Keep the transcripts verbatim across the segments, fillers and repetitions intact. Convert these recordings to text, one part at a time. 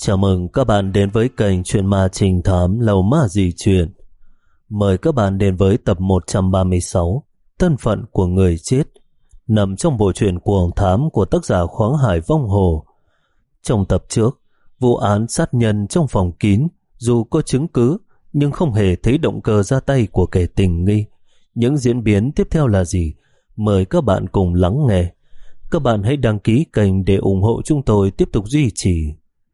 Chào mừng các bạn đến với kênh Chuyện Ma Trinh Thám Lầu Ma Dị Chuyện. Mời các bạn đến với tập một trăm ba mươi sáu, Thân phận của người chết, nằm trong bộ truyện Cuồng Thám của tác giả Khoáng Hải Vong Hồ. Trong tập trước, vụ án sát nhân trong phòng kín, dù có chứng cứ nhưng không hề thấy động cơ ra tay của kẻ tình nghi. Những diễn biến tiếp theo là gì? Mời các bạn cùng lắng nghe. Các bạn hãy đăng ký kênh để ủng hộ chúng tôi tiếp tục duy trì.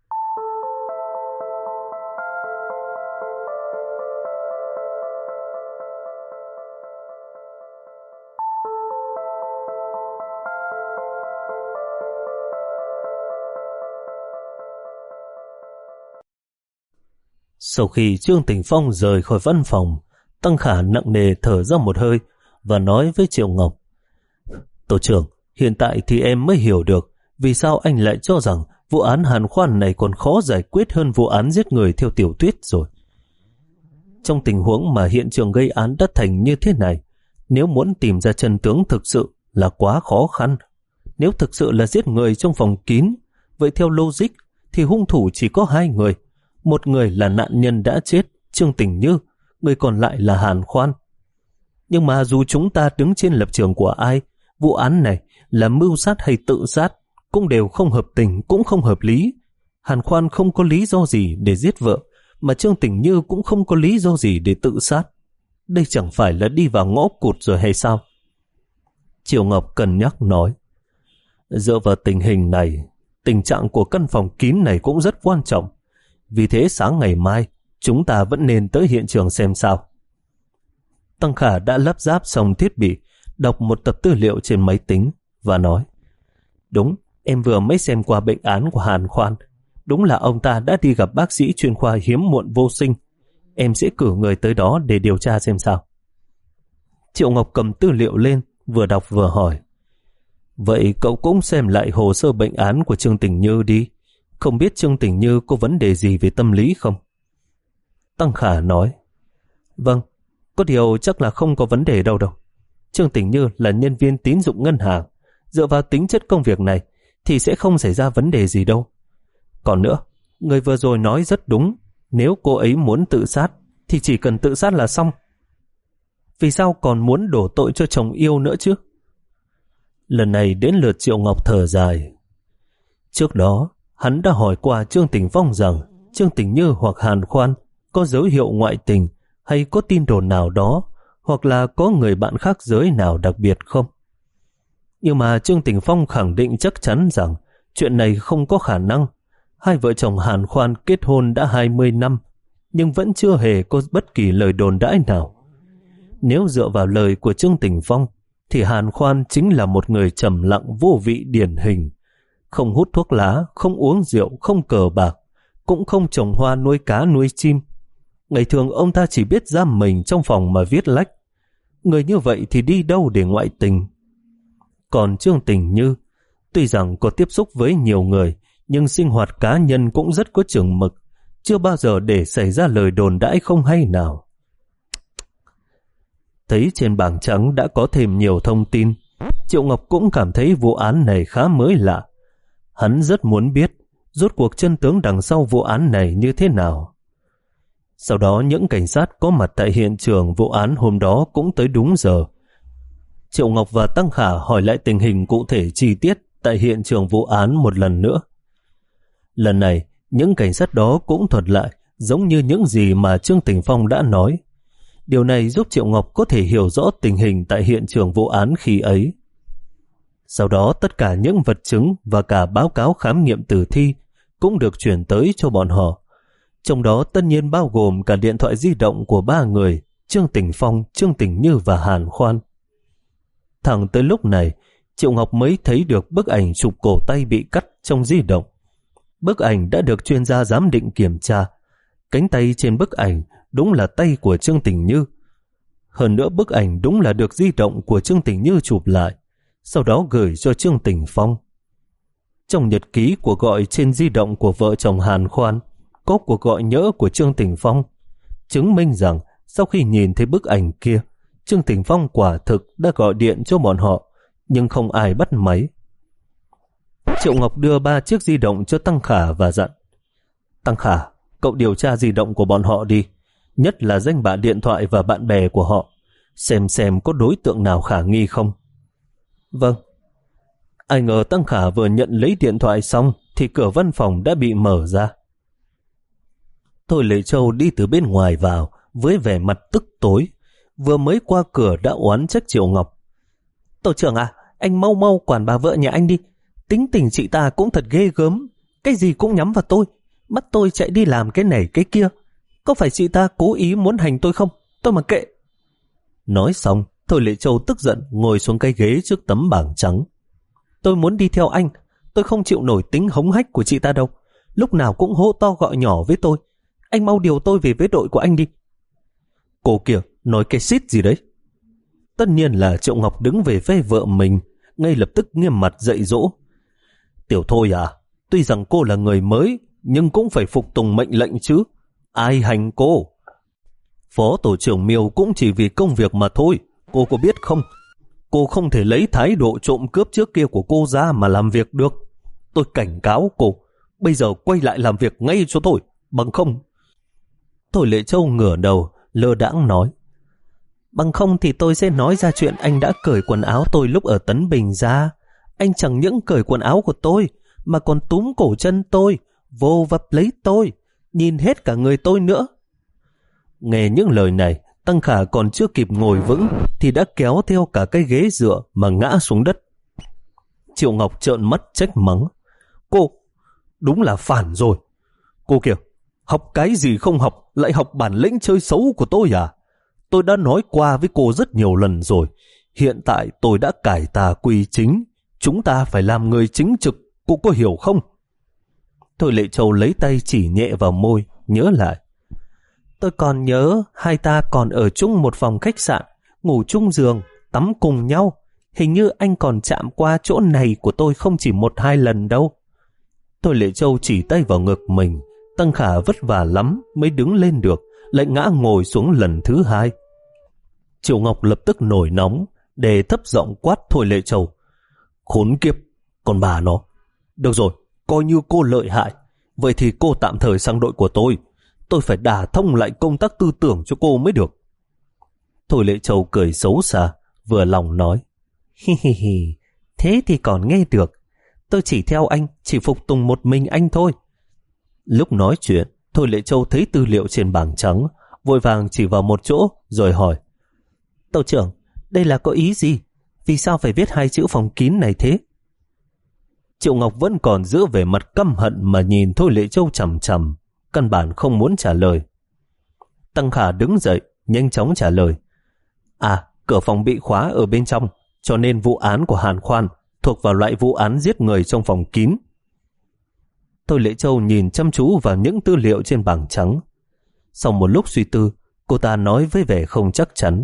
Sau khi Trương Tỉnh Phong rời khỏi văn phòng, Tăng Khả nặng nề thở ra một hơi và nói với Triệu Ngọc: Tổ trưởng, hiện tại thì em mới hiểu được vì sao anh lại cho rằng vụ án Hàn Khoan này còn khó giải quyết hơn vụ án giết người theo tiểu thuyết rồi. Trong tình huống mà hiện trường gây án đã thành như thế này, nếu muốn tìm ra chân tướng thực sự là quá khó khăn. Nếu thực sự là giết người trong phòng kín, vậy theo logic thì hung thủ chỉ có hai người. Một người là nạn nhân đã chết, Trương Tình Như, người còn lại là Hàn Khoan. Nhưng mà dù chúng ta đứng trên lập trường của ai, vụ án này là mưu sát hay tự sát cũng đều không hợp tình, cũng không hợp lý. Hàn Khoan không có lý do gì để giết vợ, mà Trương Tình Như cũng không có lý do gì để tự sát. Đây chẳng phải là đi vào ngõ cụt rồi hay sao? Triệu Ngọc cân nhắc nói: Dựa vào tình hình này, tình trạng của căn phòng kín này cũng rất quan trọng. Vì thế sáng ngày mai chúng ta vẫn nên tới hiện trường xem sao. Tăng Khả đã lắp ráp xong thiết bị, đọc một tập tư liệu trên máy tính và nói: Đúng, em vừa mới xem qua bệnh án của Hàn Khoan. Đúng là ông ta đã đi gặp bác sĩ chuyên khoa hiếm muộn vô sinh. Em sẽ cử người tới đó để điều tra xem sao. Triệu Ngọc cầm tư liệu lên, vừa đọc vừa hỏi: Vậy cậu cũng xem lại hồ sơ bệnh án của Trương Tình Như đi. Không biết Trương Tình Như có vấn đề gì về tâm lý không? Tăng Khả nói: Vâng, có điều chắc là không có vấn đề đâu đâu. Trương Tình Như là nhân viên tín dụng ngân hàng. Dựa vào tính chất công việc này thì sẽ không xảy ra vấn đề gì đâu. Còn nữa, người vừa rồi nói rất đúng. Nếu cô ấy muốn tự sát thì chỉ cần tự sát là xong. Vì sao còn muốn đổ tội cho chồng yêu nữa chứ? Lần này đến lượt Triệu Ngọc thở dài. Trước đó hắn đã hỏi qua Trương Tỉnh Phong rằng Trương Tình Như hoặc Hàn Khoan có dấu hiệu ngoại tình hay có tin đồn nào đó, hoặc là có người bạn khác giới nào đặc biệt không. Nhưng mà Trương Tỉnh Phong khẳng định chắc chắn rằng chuyện này không có khả năng. Hai vợ chồng Hàn Khoan kết hôn đã hai mươi năm, nhưng vẫn chưa hề có bất kỳ lời đồn đãi nào. Nếu dựa vào lời của Trương Tỉnh Phong thì Hàn Khoan chính là một người trầm lặng vô vị điển hình. Không hút thuốc lá, không uống rượu, không cờ bạc, cũng không trồng hoa nuôi cá nuôi chim. Ngày thường ông ta chỉ biết giam mình trong phòng mà viết lách. Người như vậy thì đi đâu để ngoại tình? Còn Trương Tình Như, tuy rằng có tiếp xúc với nhiều người, nhưng sinh hoạt cá nhân cũng rất có chừng mực, chưa bao giờ để xảy ra lời đồn đãi không hay nào. Thấy trên bảng trắng đã có thêm nhiều thông tin, Triệu Ngọc cũng cảm thấy vụ án này khá mới lạ. Hắn rất muốn biết rốt cuộc chân tướng đằng sau vụ án này như thế nào. Sau đó những cảnh sát có mặt tại hiện trường vụ án hôm đó cũng tới đúng giờ. Triệu Ngọc và Tăng Khả hỏi lại tình hình cụ thể chi tiết tại hiện trường vụ án một lần nữa. Lần này, những cảnh sát đó cũng thuật lại giống như những gì mà Trương Tỉnh Phong đã nói. Điều này giúp Triệu Ngọc có thể hiểu rõ tình hình tại hiện trường vụ án khi ấy. Sau đó tất cả những vật chứng và cả báo cáo khám nghiệm tử thi cũng được chuyển tới cho bọn họ. Trong đó tất nhiên bao gồm cả điện thoại di động của ba người, Trương Tỉnh Phong, Trương Tình Như và Hàn Khoan. Thẳng tới lúc này, Triệu Ngọc mới thấy được bức ảnh chụp cổ tay bị cắt trong di động. Bức ảnh đã được chuyên gia giám định kiểm tra. Cánh tay trên bức ảnh đúng là tay của Trương Tình Như. Hơn nữa bức ảnh đúng là được di động của Trương Tình Như chụp lại, sau đó gửi cho Trương Tỉnh Phong. Trong nhật ký cuộc gọi trên di động của vợ chồng Hàn Khoan có cuộc gọi nhỡ của Trương Tỉnh Phong, chứng minh rằng sau khi nhìn thấy bức ảnh kia, Trương Tỉnh Phong quả thực đã gọi điện cho bọn họ, nhưng không ai bắt máy. Triệu Ngọc đưa ba chiếc di động cho Tăng Khả và dặn: Tăng Khả, cậu điều tra di động của bọn họ đi, nhất là danh bạ điện thoại và bạn bè của họ, xem xem có đối tượng nào khả nghi không. Vâng. Ai ngờ Tăng Khả vừa nhận lấy điện thoại xong thì cửa văn phòng đã bị mở ra. Thôi Lệ Châu đi từ bên ngoài vào với vẻ mặt tức tối, vừa mới qua cửa đã oán trách Triệu Ngọc. Tổ trưởng à, anh mau mau quản bà vợ nhà anh đi, tính tình chị ta cũng thật ghê gớm, cái gì cũng nhắm vào tôi, bắt tôi chạy đi làm cái này cái kia. Có phải chị ta cố ý muốn hành tôi không? Tôi mà kệ. Nói xong, Thôi Lệ Châu tức giận ngồi xuống cái ghế trước tấm bảng trắng. Tôi muốn đi theo anh, tôi không chịu nổi tính hống hách của chị ta đâu, lúc nào cũng hô to gọi nhỏ với tôi. Anh mau điều tôi về với đội của anh đi. Cô kìa, nói cái xít gì đấy? Tất nhiên là Triệu Ngọc đứng về phe vợ mình, ngay lập tức nghiêm mặt dạy dỗ. Tiểu Thôi à, tuy rằng cô là người mới, nhưng cũng phải phục tùng mệnh lệnh chứ. Ai hành cô? Phó tổ trưởng Miêu cũng chỉ vì công việc mà thôi, cô có biết không? Cô không thể lấy thái độ trộm cướp trước kia của cô ra mà làm việc được. Tôi cảnh cáo cô, bây giờ quay lại làm việc ngay cho tôi, bằng không. Thôi Lệ Châu ngửa đầu, lơ đãng nói. Bằng không thì tôi sẽ nói ra chuyện anh đã cởi quần áo tôi lúc ở Tấn Bình ra. Anh chẳng những cởi quần áo của tôi, mà còn túm cổ chân tôi, vô vập lấy tôi, nhìn hết cả người tôi nữa. Nghe những lời này, Tăng Khả còn chưa kịp ngồi vững thì đã kéo theo cả cái ghế dựa mà ngã xuống đất. Triệu Ngọc trợn mắt trách mắng. Cô, đúng là phản rồi. Cô kìa, học cái gì không học, lại học bản lĩnh chơi xấu của tôi à? Tôi đã nói qua với cô rất nhiều lần rồi. Hiện tại tôi đã cải tà quy chính. Chúng ta phải làm người chính trực, cô có hiểu không? Thôi Lệ Châu lấy tay chỉ nhẹ vào môi, nhớ lại. Tôi còn nhớ hai ta còn ở chung một phòng khách sạn, ngủ chung giường, tắm cùng nhau. Hình như anh còn chạm qua chỗ này của tôi không chỉ một hai lần đâu. Thôi Lệ Châu chỉ tay vào ngực mình. Tăng Khả vất vả lắm mới đứng lên được, lại ngã ngồi xuống lần thứ hai. Triệu Ngọc lập tức nổi nóng, để thấp giọng quát Thôi Lệ Châu. Khốn kiếp, còn bà nó. Được rồi, coi như cô lợi hại. Vậy thì cô tạm thời sang đội của tôi. Tôi phải đả thông lại công tác tư tưởng cho cô mới được. Thôi Lệ Châu cười xấu xa, vừa lòng nói. Hi hi hi, thế thì còn nghe được. Tôi chỉ theo anh, chỉ phục tùng một mình anh thôi. Lúc nói chuyện, Thôi Lệ Châu thấy tư liệu trên bảng trắng, vội vàng chỉ vào một chỗ rồi hỏi. Tổ trưởng, đây là có ý gì? Vì sao phải viết hai chữ phòng kín này thế? Triệu Ngọc vẫn còn giữ vẻ mặt căm hận mà nhìn Thôi Lệ Châu chằm chằm, căn bản không muốn trả lời. Tăng Khả đứng dậy, nhanh chóng trả lời. À, cửa phòng bị khóa ở bên trong, cho nên vụ án của Hàn Khoan thuộc vào loại vụ án giết người trong phòng kín. Thôi Lệ Châu nhìn chăm chú vào những tư liệu trên bảng trắng. Sau một lúc suy tư, cô ta nói với vẻ không chắc chắn.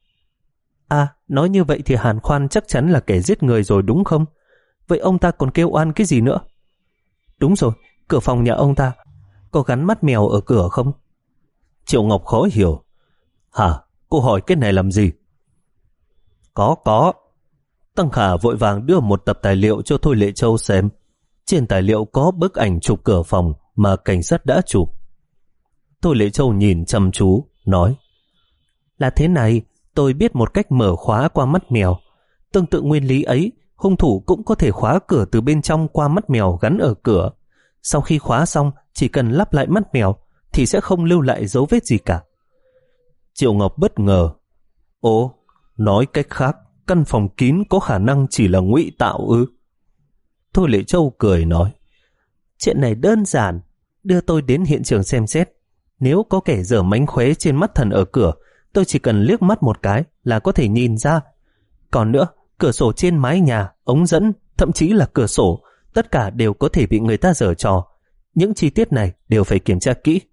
À, nói như vậy thì Hàn Khoan chắc chắn là kẻ giết người rồi đúng không? Vậy ông ta còn kêu oan cái gì nữa? Đúng rồi, cửa phòng nhà ông ta có gắn mắt mèo ở cửa không? Triệu Ngọc khó hiểu. Hả? Cô hỏi cái này làm gì? Có, có. Tăng Khả vội vàng đưa một tập tài liệu cho Thôi Lệ Châu xem. Trên tài liệu có bức ảnh chụp cửa phòng mà cảnh sát đã chụp. Thôi Lệ Châu nhìn chăm chú, nói. Là thế này, tôi biết một cách mở khóa qua mắt mèo. Tương tự nguyên lý ấy, hung thủ cũng có thể khóa cửa từ bên trong qua mắt mèo gắn ở cửa. Sau khi khóa xong, chỉ cần lắp lại mắt mèo thì sẽ không lưu lại dấu vết gì cả. Triệu Ngọc bất ngờ. Ồ, nói cách khác, căn phòng kín có khả năng chỉ là ngụy tạo ư? Thôi Lệ Châu cười nói. Chuyện này đơn giản, đưa tôi đến hiện trường xem xét. Nếu có kẻ dở mánh khóe trên mắt thần ở cửa, tôi chỉ cần liếc mắt một cái là có thể nhìn ra. Còn nữa, cửa sổ trên mái nhà, ống dẫn, thậm chí là cửa sổ, tất cả đều có thể bị người ta giở trò. Những chi tiết này đều phải kiểm tra kỹ.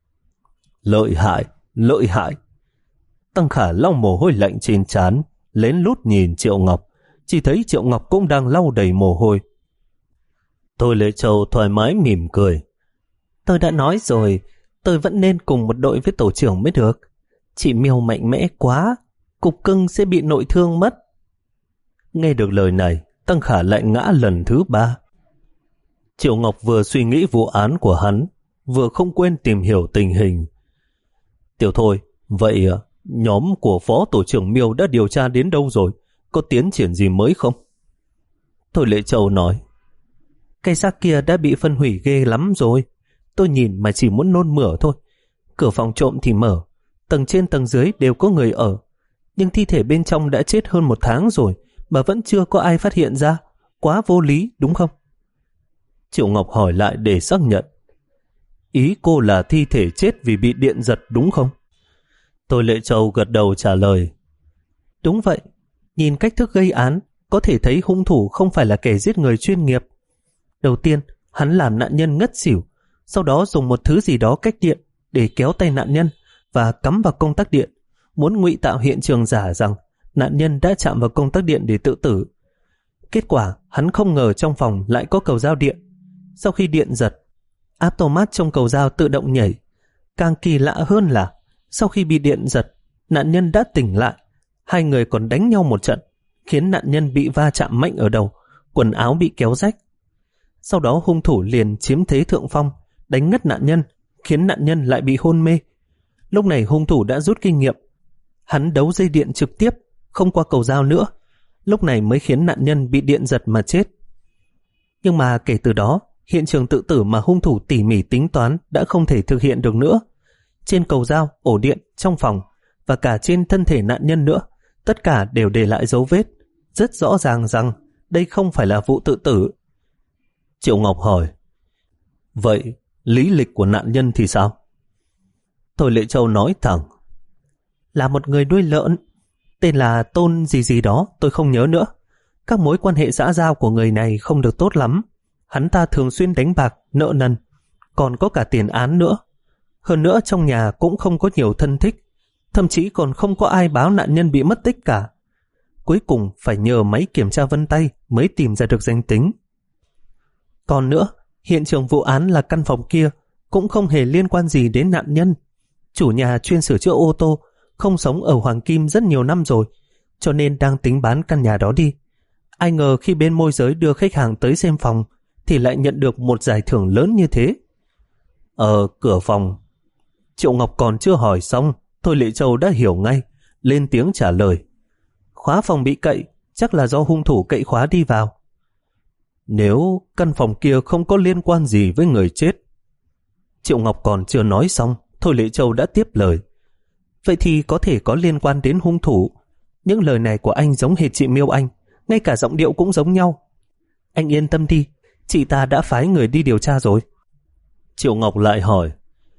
Lợi hại, lợi hại. Tăng Khả lau mồ hôi lạnh trên trán, lén lút nhìn Triệu Ngọc, chỉ thấy Triệu Ngọc cũng đang lau đầy mồ hôi. Thôi Lệ Châu thoải mái mỉm cười. Tôi đã nói rồi, tôi vẫn nên cùng một đội với tổ trưởng mới được. Chị Miêu mạnh mẽ quá, cục cưng sẽ bị nội thương mất. Nghe được lời này, Tăng Khả lại ngã lần thứ ba. Triệu Ngọc vừa suy nghĩ vụ án của hắn, vừa không quên tìm hiểu tình hình. Tiểu Thôi, vậy nhóm của Phó Tổ trưởng Miêu đã điều tra đến đâu rồi? Có tiến triển gì mới không? Thôi Lệ Châu nói, cây xác kia đã bị phân hủy ghê lắm rồi. Tôi nhìn mà chỉ muốn nôn mửa thôi. Cửa phòng trộm thì mở, tầng trên tầng dưới đều có người ở, nhưng thi thể bên trong đã chết hơn một tháng rồi mà vẫn chưa có ai phát hiện ra. Quá vô lý đúng không? Triệu Ngọc hỏi lại để xác nhận. Ý cô là thi thể chết vì bị điện giật đúng không? Tôi Lệ Châu gật đầu trả lời. Đúng vậy, nhìn cách thức gây án có thể thấy hung thủ không phải là kẻ giết người chuyên nghiệp. Đầu tiên, hắn làm nạn nhân ngất xỉu, sau đó dùng một thứ gì đó cách điện để kéo tay nạn nhân và cắm vào công tắc điện, muốn ngụy tạo hiện trường giả rằng nạn nhân đã chạm vào công tắc điện để tự tử. Kết quả, hắn không ngờ trong phòng lại có cầu dao điện. Sau khi điện giật, automat trong cầu dao tự động nhảy. Càng kỳ lạ hơn là sau khi bị điện giật, nạn nhân đã tỉnh lại. Hai người còn đánh nhau một trận, khiến nạn nhân bị va chạm mạnh ở đầu, quần áo bị kéo rách. Sau đó hung thủ liền chiếm thế thượng phong, đánh ngất nạn nhân, khiến nạn nhân lại bị hôn mê. Lúc này hung thủ đã rút kinh nghiệm. Hắn đấu dây điện trực tiếp, không qua cầu dao nữa. Lúc này mới khiến nạn nhân bị điện giật mà chết. Nhưng mà kể từ đó, hiện trường tự tử mà hung thủ tỉ mỉ tính toán đã không thể thực hiện được nữa. Trên cầu dao, ổ điện, trong phòng và cả trên thân thể nạn nhân nữa, tất cả đều để lại dấu vết. Rất rõ ràng rằng đây không phải là vụ tự tử. Triệu Ngọc hỏi, vậy lý lịch của nạn nhân thì sao? Thôi Lệ Châu nói thẳng, là một người nuôi lợn, tên là Tôn gì gì đó, tôi không nhớ nữa. Các mối quan hệ xã giao của người này không được tốt lắm. Hắn ta thường xuyên đánh bạc, nợ nần, còn có cả tiền án nữa. Hơn nữa trong nhà cũng không có nhiều thân thích, thậm chí còn không có ai báo nạn nhân bị mất tích cả. Cuối cùng phải nhờ máy kiểm tra vân tay mới tìm ra được danh tính. Còn nữa, hiện trường vụ án là căn phòng kia, cũng không hề liên quan gì đến nạn nhân. Chủ nhà chuyên sửa chữa ô tô, không sống ở Hoàng Kim rất nhiều năm rồi, cho nên đang tính bán căn nhà đó đi. Ai ngờ khi bên môi giới đưa khách hàng tới xem phòng thì lại nhận được một giải thưởng lớn như thế. Ở cửa phòng, Triệu Ngọc còn chưa hỏi xong, Thôi Lệ Châu đã hiểu ngay, lên tiếng trả lời. Khóa phòng bị cậy, chắc là do hung thủ cậy khóa đi vào. Nếu căn phòng kia không có liên quan gì với người chết. Triệu Ngọc còn chưa nói xong, Thôi Lệ Châu đã tiếp lời. Vậy thì có thể có liên quan đến hung thủ. Những lời này của anh giống hệt chị Miêu Anh, ngay cả giọng điệu cũng giống nhau. Anh yên tâm đi, chị ta đã phái người đi điều tra rồi. Triệu Ngọc lại hỏi,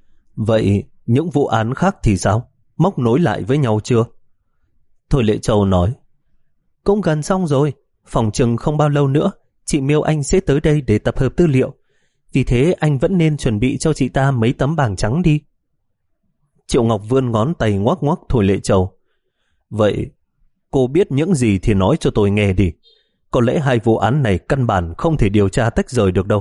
vậy những vụ án khác thì sao? Móc nối lại với nhau chưa? Thôi Lệ Châu nói, cũng gần xong rồi, phòng chừng không bao lâu nữa chị Miêu Anh sẽ tới đây để tập hợp tư liệu. Vì thế anh vẫn nên chuẩn bị cho chị ta mấy tấm bảng trắng đi. Triệu Ngọc vươn ngón tay ngoắc ngoắc Thôi Lệ Châu. Vậy cô biết những gì thì nói cho tôi nghe đi. Có lẽ hai vụ án này căn bản không thể điều tra tách rời được đâu.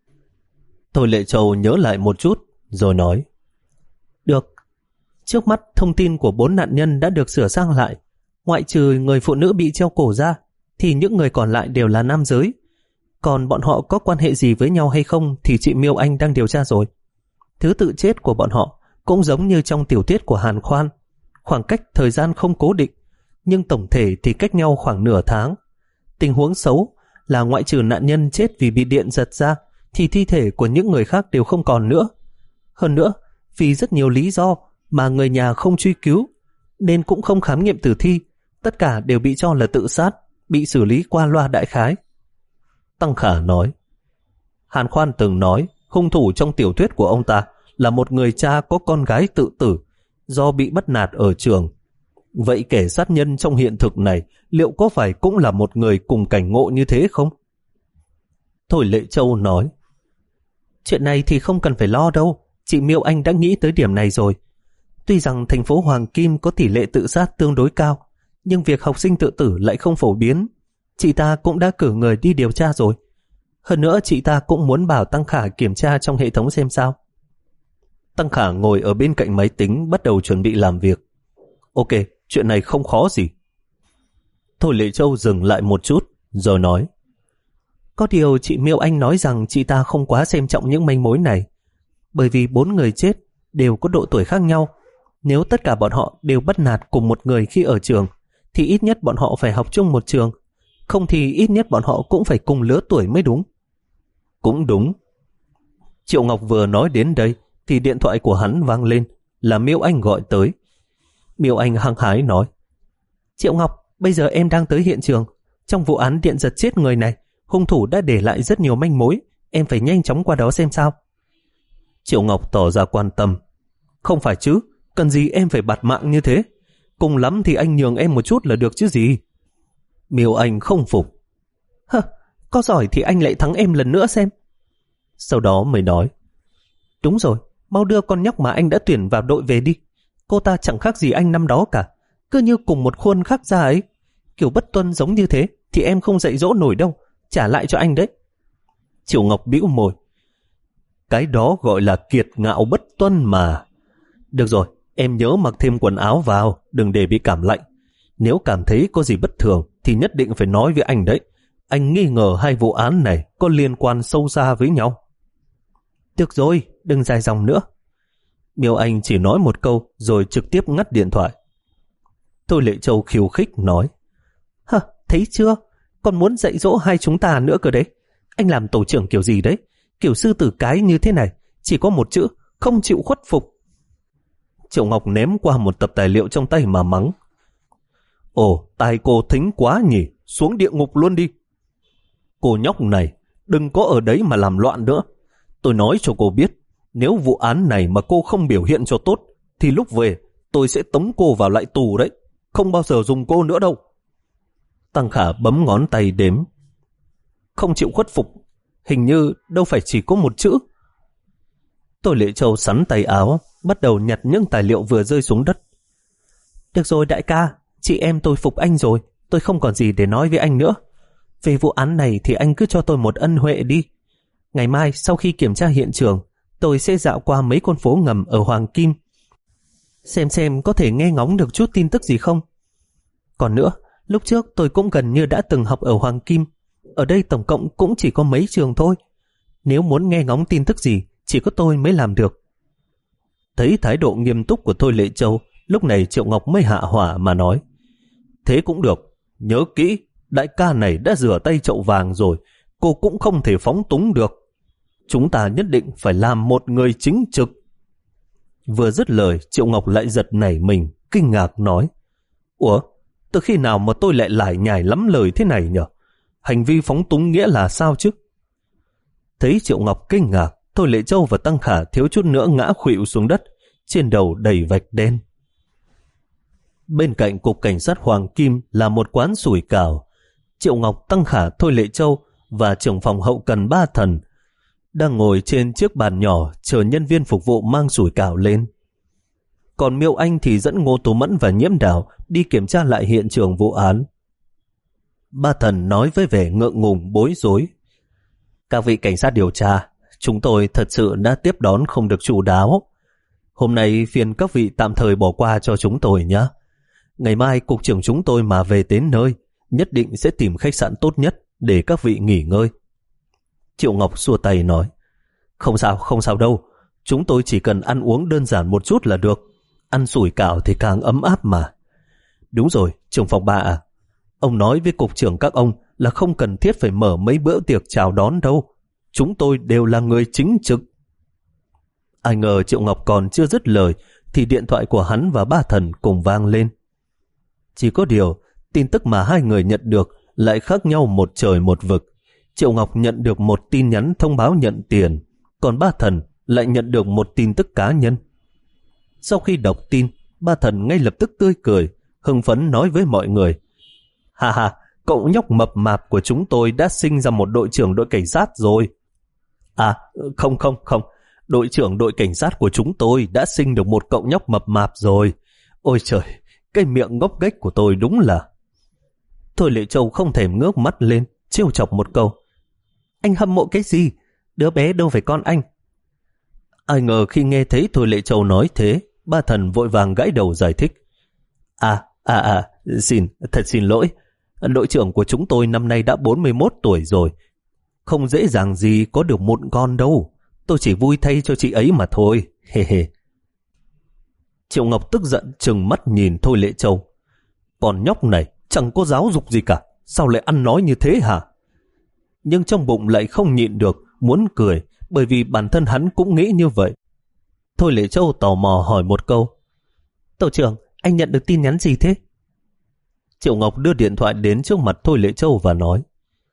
Thôi Lệ Châu nhớ lại một chút rồi nói, được. Trước mắt thông tin của bốn nạn nhân đã được sửa sang lại. Ngoại trừ người phụ nữ bị treo cổ ra thì những người còn lại đều là nam giới. Còn bọn họ có quan hệ gì với nhau hay không thì chị Miêu Anh đang điều tra rồi. Thứ tự chết của bọn họ cũng giống như trong tiểu thuyết của Hàn Khoan, khoảng cách thời gian không cố định, nhưng tổng thể thì cách nhau khoảng nửa tháng. Tình huống xấu là ngoại trừ nạn nhân chết vì bị điện giật ra thì thi thể của những người khác đều không còn nữa. Hơn nữa, vì rất nhiều lý do mà người nhà không truy cứu nên cũng không khám nghiệm tử thi, tất cả đều bị cho là tự sát, bị xử lý qua loa đại khái. Tăng Khả nói, Hàn Khoan từng nói hung thủ trong tiểu thuyết của ông ta là một người cha có con gái tự tử do bị bắt nạt ở trường. Vậy kẻ sát nhân trong hiện thực này liệu có phải cũng là một người cùng cảnh ngộ như thế không? Thôi Lệ Châu nói, chuyện này thì không cần phải lo đâu, chị Miêu Anh đã nghĩ tới điểm này rồi. Tuy rằng thành phố Hoàng Kim có tỷ lệ tự sát tương đối cao, nhưng việc học sinh tự tử lại không phổ biến. Chị ta cũng đã cử người đi điều tra rồi. Hơn nữa chị ta cũng muốn bảo Tăng Khả kiểm tra trong hệ thống xem sao. Tăng Khả ngồi ở bên cạnh máy tính bắt đầu chuẩn bị làm việc. Ok, chuyện này không khó gì. Thôi Lệ Châu dừng lại một chút rồi nói, có điều chị Miêu Anh nói rằng chị ta không quá xem trọng những manh mối này. bởi vì bốn người chết đều có độ tuổi khác nhau. Nếu tất cả bọn họ đều bắt nạt cùng một người khi ở trường, thì ít nhất bọn họ phải học chung một trường, không thì ít nhất bọn họ cũng phải cùng lứa tuổi mới đúng. Cũng đúng. Triệu Ngọc vừa nói đến đây thì điện thoại của hắn vang lên, là Miêu Anh gọi tới. Miêu Anh hăng hái nói: Triệu Ngọc, bây giờ em đang tới hiện trường. Trong vụ án điện giật chết người này, hung thủ đã để lại rất nhiều manh mối, em phải nhanh chóng qua đó xem sao. Triệu Ngọc tỏ ra quan tâm: Không phải chứ, cần gì em phải bạt mạng như thế? Cùng lắm thì anh nhường em một chút là được chứ gì. Miêu Anh không phục: Hơ, có giỏi thì anh lại thắng em lần nữa xem. Sau đó mới nói: Đúng rồi, mau đưa con nhóc mà anh đã tuyển vào đội về đi. Cô ta chẳng khác gì anh năm đó cả, cứ như cùng một khuôn khác ra ấy. Kiểu bất tuân giống như thế thì em không dạy dỗ nổi đâu, trả lại cho anh đấy. Triệu Ngọc bĩu môi: Cái đó gọi là kiệt ngạo bất tuân mà. Được rồi, em nhớ mặc thêm quần áo vào, đừng để bị cảm lạnh. Nếu cảm thấy có gì bất thường thì nhất định phải nói với anh đấy. Anh nghi ngờ hai vụ án này có liên quan sâu xa với nhau. Được rồi, đừng dài dòng nữa. Miêu Anh chỉ nói một câu rồi trực tiếp ngắt điện thoại. Thôi Lệ Châu khiêu khích nói: Hả, thấy chưa? Còn muốn dạy dỗ hai chúng ta nữa cơ đấy. Anh làm tổ trưởng kiểu gì đấy? Kiểu sư tử cái như thế này, chỉ có một chữ: không chịu khuất phục. Triệu Ngọc ném qua một tập tài liệu trong tay mà mắng: Ồ, tai cô thính quá nhỉ, xuống địa ngục luôn đi. Cô nhóc này, đừng có ở đấy mà làm loạn nữa. Tôi nói cho cô biết, nếu vụ án này mà cô không biểu hiện cho tốt, thì lúc về tôi sẽ tống cô vào lại tù đấy, không bao giờ dùng cô nữa đâu. Tăng Khả bấm ngón tay đếm: Không chịu khuất phục, hình như đâu phải chỉ có một chữ. Tôi Lệ Châu sắn tay áo, bắt đầu nhặt những tài liệu vừa rơi xuống đất. Được rồi đại ca, chị em tôi phục anh rồi, tôi không còn gì để nói với anh nữa. Về vụ án này thì anh cứ cho tôi một ân huệ đi. Ngày mai sau khi kiểm tra hiện trường, tôi sẽ dạo qua mấy con phố ngầm ở Hoàng Kim, xem xem có thể nghe ngóng được chút tin tức gì không. Còn nữa, lúc trước tôi cũng gần như đã từng học ở Hoàng Kim. Ở đây tổng cộng cũng chỉ có mấy trường thôi. Nếu muốn nghe ngóng tin tức gì, chỉ có tôi mới làm được. Thấy thái độ nghiêm túc của Thôi Lệ Châu, lúc này Triệu Ngọc mới hạ hỏa mà nói: Thế cũng được, nhớ kỹ, đại ca này đã rửa tay chậu vàng rồi, cô cũng không thể phóng túng được. Chúng ta nhất định phải làm một người chính trực. Vừa dứt lời, Triệu Ngọc lại giật nảy mình, kinh ngạc nói: Ủa, từ khi nào mà tôi lại lải nhải lắm lời thế này nhỉ? Hành vi phóng túng nghĩa là sao chứ? Thấy Triệu Ngọc kinh ngạc, Thôi Lệ Châu và Tăng Khả thiếu chút nữa ngã khuỵu xuống đất, trên đầu đầy vạch đen. Bên cạnh cục cảnh sát Hoàng Kim là một quán sủi cảo. Triệu Ngọc, Tăng Khả, Thôi Lệ Châu và trưởng phòng hậu cần Ba Thần đang ngồi trên chiếc bàn nhỏ chờ nhân viên phục vụ mang sủi cảo lên. Còn Miêu Anh thì dẫn Ngô Tú Mẫn và Nhiễm Đào đi kiểm tra lại hiện trường vụ án. Ba Thần nói với vẻ ngượng ngùng bối rối: Các vị cảnh sát điều tra, chúng tôi thật sự đã tiếp đón không được chu đáo. Hôm nay phiền các vị tạm thời bỏ qua cho chúng tôi nhé. Ngày mai cục trưởng chúng tôi mà về đến nơi, nhất định sẽ tìm khách sạn tốt nhất để các vị nghỉ ngơi. Triệu Ngọc xua tay nói: Không sao, không sao đâu. Chúng tôi chỉ cần ăn uống đơn giản một chút là được. Ăn sủi cảo thì càng ấm áp mà. Đúng rồi, trưởng phòng ba à. Ông nói với cục trưởng các ông là không cần thiết phải mở mấy bữa tiệc chào đón đâu. Chúng tôi đều là người chính trực. Ai ngờ Triệu Ngọc còn chưa dứt lời thì điện thoại của hắn và Ba Thần cùng vang lên. Chỉ có điều, tin tức mà hai người nhận được lại khác nhau một trời một vực. Triệu Ngọc nhận được một tin nhắn thông báo nhận tiền, còn Ba Thần lại nhận được một tin tức cá nhân. Sau khi đọc tin, Ba Thần ngay lập tức tươi cười, hưng phấn nói với mọi người: Hà hà, cậu nhóc mập mạp của chúng tôi đã sinh ra một đội trưởng đội cảnh sát rồi. À, không không không, đội trưởng đội cảnh sát của chúng tôi đã sinh được một cậu nhóc mập mạp rồi. Ôi trời, cái miệng ngốc nghếch của tôi đúng là... Thôi Lệ Châu không thèm ngước mắt lên, trêu chọc một câu: Anh hâm mộ cái gì? Đứa bé đâu phải con anh. Ai ngờ khi nghe thấy Thôi Lệ Châu nói thế, Ba Thần vội vàng gãi đầu giải thích: À, à, à, xin, thật xin lỗi. Đội trưởng của chúng tôi năm nay đã bốn mươi mốt tuổi rồi. Không dễ dàng gì có được một con đâu. tôi chỉ vui thay cho chị ấy mà thôi, hề hề. Triệu Ngọc tức giận trừng mắt nhìn Thôi Lệ Châu. Còn nhóc này chẳng có giáo dục gì cả, sao lại ăn nói như thế hả? Nhưng trong bụng lại không nhịn được, muốn cười, bởi vì bản thân hắn cũng nghĩ như vậy. Thôi Lệ Châu tò mò hỏi một câu. Tổ trưởng, anh nhận được tin nhắn gì thế? Triệu Ngọc đưa điện thoại đến trước mặt Thôi Lệ Châu và nói.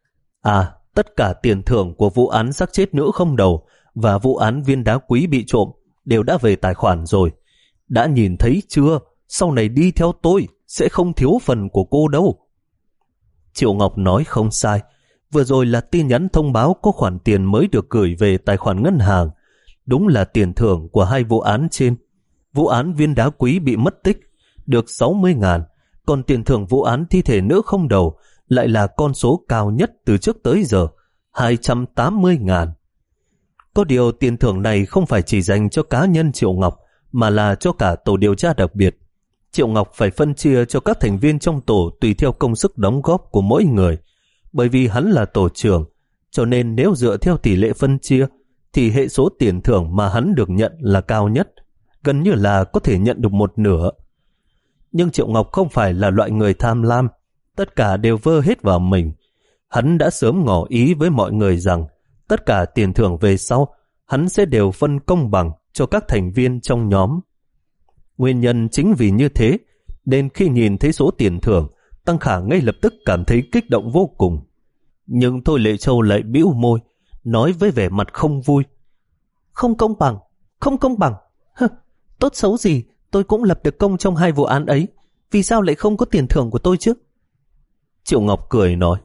À, tất cả tiền thưởng của vụ án xác chết nữ không đầu và vụ án viên đá quý bị trộm đều đã về tài khoản rồi. Đã nhìn thấy chưa? Sau này đi theo tôi sẽ không thiếu phần của cô đâu. Triệu Ngọc nói không sai. Vừa rồi là tin nhắn thông báo có khoản tiền mới được gửi về tài khoản ngân hàng. Đúng là tiền thưởng của hai vụ án trên. Vụ án viên đá quý bị mất tích được sáu mươi ngàn, còn tiền thưởng vụ án thi thể nữ không đầu lại là con số cao nhất từ trước tới giờ, hai trăm tám mươi ngàn. Có điều tiền thưởng này không phải chỉ dành cho cá nhân Triệu Ngọc, mà là cho cả tổ điều tra đặc biệt. Triệu Ngọc phải phân chia cho các thành viên trong tổ tùy theo công sức đóng góp của mỗi người. Bởi vì hắn là tổ trưởng, cho nên nếu dựa theo tỷ lệ phân chia, thì hệ số tiền thưởng mà hắn được nhận là cao nhất, gần như là có thể nhận được một nửa. Nhưng Triệu Ngọc không phải là loại người tham lam, tất cả đều vơ hết vào mình. Hắn đã sớm ngỏ ý với mọi người rằng tất cả tiền thưởng về sau, hắn sẽ đều phân công bằng cho các thành viên trong nhóm. Nguyên nhân chính vì như thế, nên khi nhìn thấy số tiền thưởng, Tăng Khả ngay lập tức cảm thấy kích động vô cùng. Nhưng Thôi Lệ Châu lại bĩu môi, nói với vẻ mặt không vui. Không công bằng, không công bằng. Hừ, tốt xấu gì, tôi cũng lập được công trong hai vụ án ấy. Vì sao lại không có tiền thưởng của tôi chứ? Triệu Ngọc cười nói.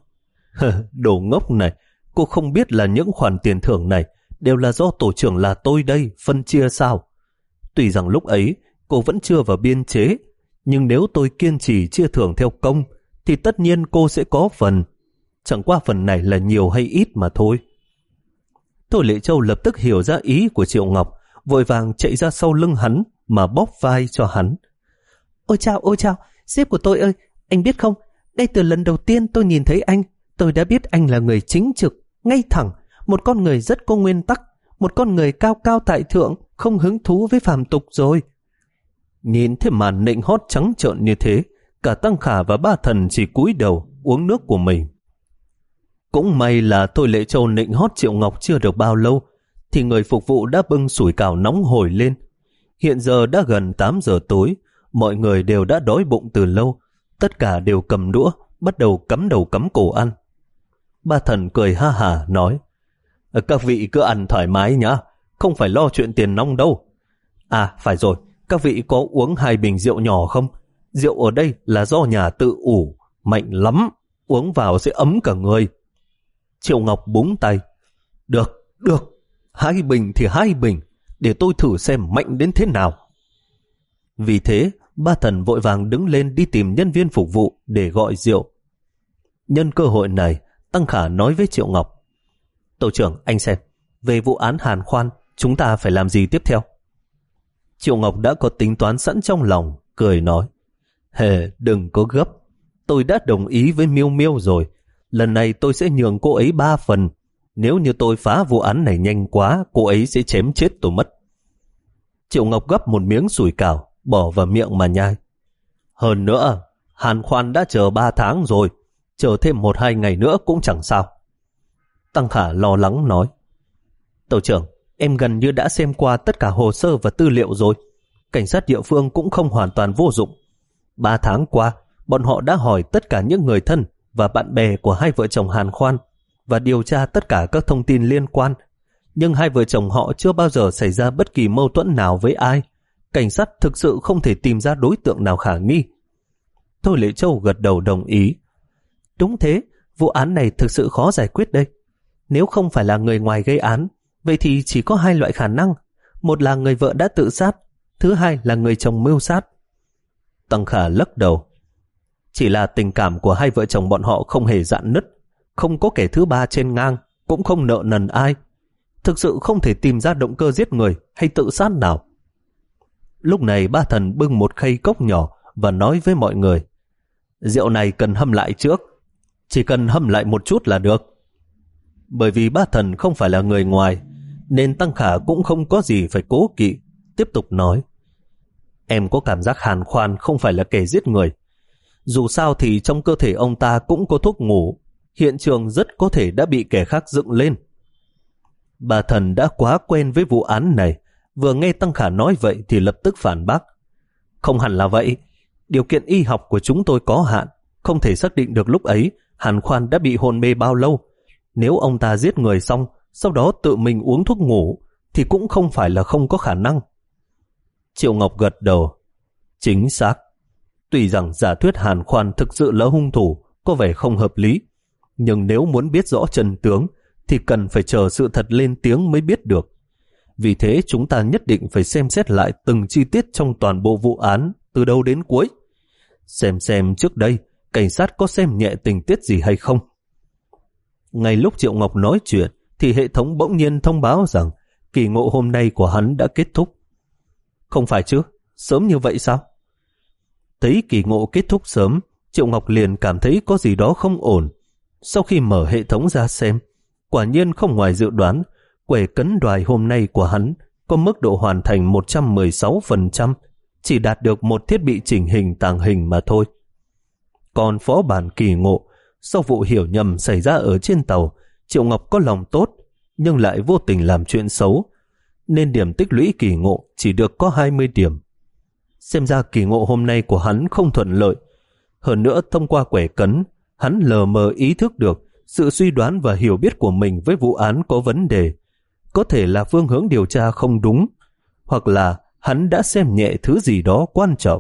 Đồ ngốc này, cô không biết là những khoản tiền thưởng này đều là do tổ trưởng là tôi đây phân chia sao? Tuy rằng lúc ấy cô vẫn chưa vào biên chế, nhưng nếu tôi kiên trì chia thưởng theo công thì tất nhiên cô sẽ có phần. Chẳng qua phần này là nhiều hay ít mà thôi. Thôi Lệ Châu lập tức hiểu ra ý của Triệu Ngọc, vội vàng chạy ra sau lưng hắn mà bóp vai cho hắn. Ôi chao, ôi chao, sếp của tôi ơi, anh biết không, ngay từ lần đầu tiên tôi nhìn thấy anh, tôi đã biết anh là người chính trực, ngay thẳng, một con người rất có nguyên tắc, một con người cao cao tại thượng, không hứng thú với phàm tục rồi. Nhìn thấy màn nịnh hót trắng trợn như thế, cả Tăng Khả và Ba Thần chỉ cúi đầu uống nước của mình. Cũng may là Thôi Lệ Châu nịnh hót Triệu Ngọc chưa được bao lâu, thì người phục vụ đã bưng sủi cảo nóng hổi lên. Hiện giờ đã gần tám giờ tối, mọi người đều đã đói bụng từ lâu, tất cả đều cầm đũa, bắt đầu cắm đầu cắm cổ ăn. Ba Thần cười ha hả nói, các vị cứ ăn thoải mái nhá, không phải lo chuyện tiền nong đâu. À phải rồi, các vị có uống hai bình rượu nhỏ không? Rượu ở đây là do nhà tự ủ, mạnh lắm, uống vào sẽ ấm cả người. Triệu Ngọc búng tay. Được, được, hai bình thì hai bình, để tôi thử xem mạnh đến thế nào. Vì thế, Ba Thần vội vàng đứng lên đi tìm nhân viên phục vụ để gọi rượu. Nhân cơ hội này, Tăng Khả nói với Triệu Ngọc. Tổ trưởng, anh xem, về vụ án Hàn Khoan, chúng ta phải làm gì tiếp theo? Triệu Ngọc đã có tính toán sẵn trong lòng, cười nói. Hề, đừng có gấp, tôi đã đồng ý với Miêu Miêu rồi. Lần này tôi sẽ nhường cô ấy ba phần. Nếu như tôi phá vụ án này nhanh quá, cô ấy sẽ chém chết tôi mất. Triệu Ngọc gấp một miếng sủi cảo, bỏ vào miệng mà nhai. Hơn nữa, Hàn Khoan đã chờ ba tháng rồi, chờ thêm một hai ngày nữa cũng chẳng sao. Tăng Khả lo lắng nói. Tổ trưởng, em gần như đã xem qua tất cả hồ sơ và tư liệu rồi. Cảnh sát địa phương cũng không hoàn toàn vô dụng. Ba tháng qua, bọn họ đã hỏi tất cả những người thân và bạn bè của hai vợ chồng Hàn Khoan và điều tra tất cả các thông tin liên quan. Nhưng hai vợ chồng họ chưa bao giờ xảy ra bất kỳ mâu thuẫn nào với ai. Cảnh sát thực sự không thể tìm ra đối tượng nào khả nghi. Thôi Lệ Châu gật đầu đồng ý. Đúng thế, vụ án này thực sự khó giải quyết đây. Nếu không phải là người ngoài gây án, vậy thì chỉ có hai loại khả năng. Một là người vợ đã tự sát, thứ hai là người chồng mưu sát. Tăng Khả lắc đầu. Chỉ là tình cảm của hai vợ chồng bọn họ không hề rạn nứt, không có kẻ thứ ba trên ngang, cũng không nợ nần ai. Thực sự không thể tìm ra động cơ giết người hay tự sát nào. Lúc này Ba Thần bưng một khay cốc nhỏ và nói với mọi người. Rượu này cần hâm lại trước, chỉ cần hâm lại một chút là được. Bởi vì Ba Thần không phải là người ngoài, nên Tăng Khả cũng không có gì phải cố kỵ, tiếp tục nói. Em có cảm giác Hàn Khoan không phải là kẻ giết người. Dù sao thì trong cơ thể ông ta cũng có thuốc ngủ, hiện trường rất có thể đã bị kẻ khác dựng lên. Bà Thần đã quá quen với vụ án này, vừa nghe Tăng Khả nói vậy thì lập tức phản bác. Không hẳn là vậy, điều kiện y học của chúng tôi có hạn, không thể xác định được lúc ấy Hàn Khoan đã bị hôn mê bao lâu. Nếu ông ta giết người xong, sau đó tự mình uống thuốc ngủ, thì cũng không phải là không có khả năng. Triệu Ngọc gật đầu. Chính xác. Tuy rằng giả thuyết Hàn Khoan thực sự là hung thủ có vẻ không hợp lý, nhưng nếu muốn biết rõ chân tướng thì cần phải chờ sự thật lên tiếng mới biết được. Vì thế chúng ta nhất định phải xem xét lại từng chi tiết trong toàn bộ vụ án từ đầu đến cuối. Xem xem trước đây cảnh sát có xem nhẹ tình tiết gì hay không. Ngay lúc Triệu Ngọc nói chuyện thì hệ thống bỗng nhiên thông báo rằng kỳ ngộ hôm nay của hắn đã kết thúc. Không phải chứ, sớm như vậy sao? Thấy kỳ ngộ kết thúc sớm, Triệu Ngọc liền cảm thấy có gì đó không ổn. Sau khi mở hệ thống ra xem, quả nhiên không ngoài dự đoán, quẻ cấn đoài hôm nay của hắn có mức độ hoàn thành một trăm mười sáu phần trăm, chỉ đạt được một thiết bị chỉnh hình tàng hình mà thôi. Còn phó bản kỳ ngộ, sau vụ hiểu nhầm xảy ra ở trên tàu, Triệu Ngọc có lòng tốt, nhưng lại vô tình làm chuyện xấu, nên điểm tích lũy kỳ ngộ chỉ được có hai mươi điểm. Xem ra kỳ ngộ hôm nay của hắn không thuận lợi. Hơn nữa thông qua quẻ cấn, hắn lờ mờ ý thức được sự suy đoán và hiểu biết của mình với vụ án có vấn đề. Có thể là phương hướng điều tra không đúng, hoặc là hắn đã xem nhẹ thứ gì đó quan trọng.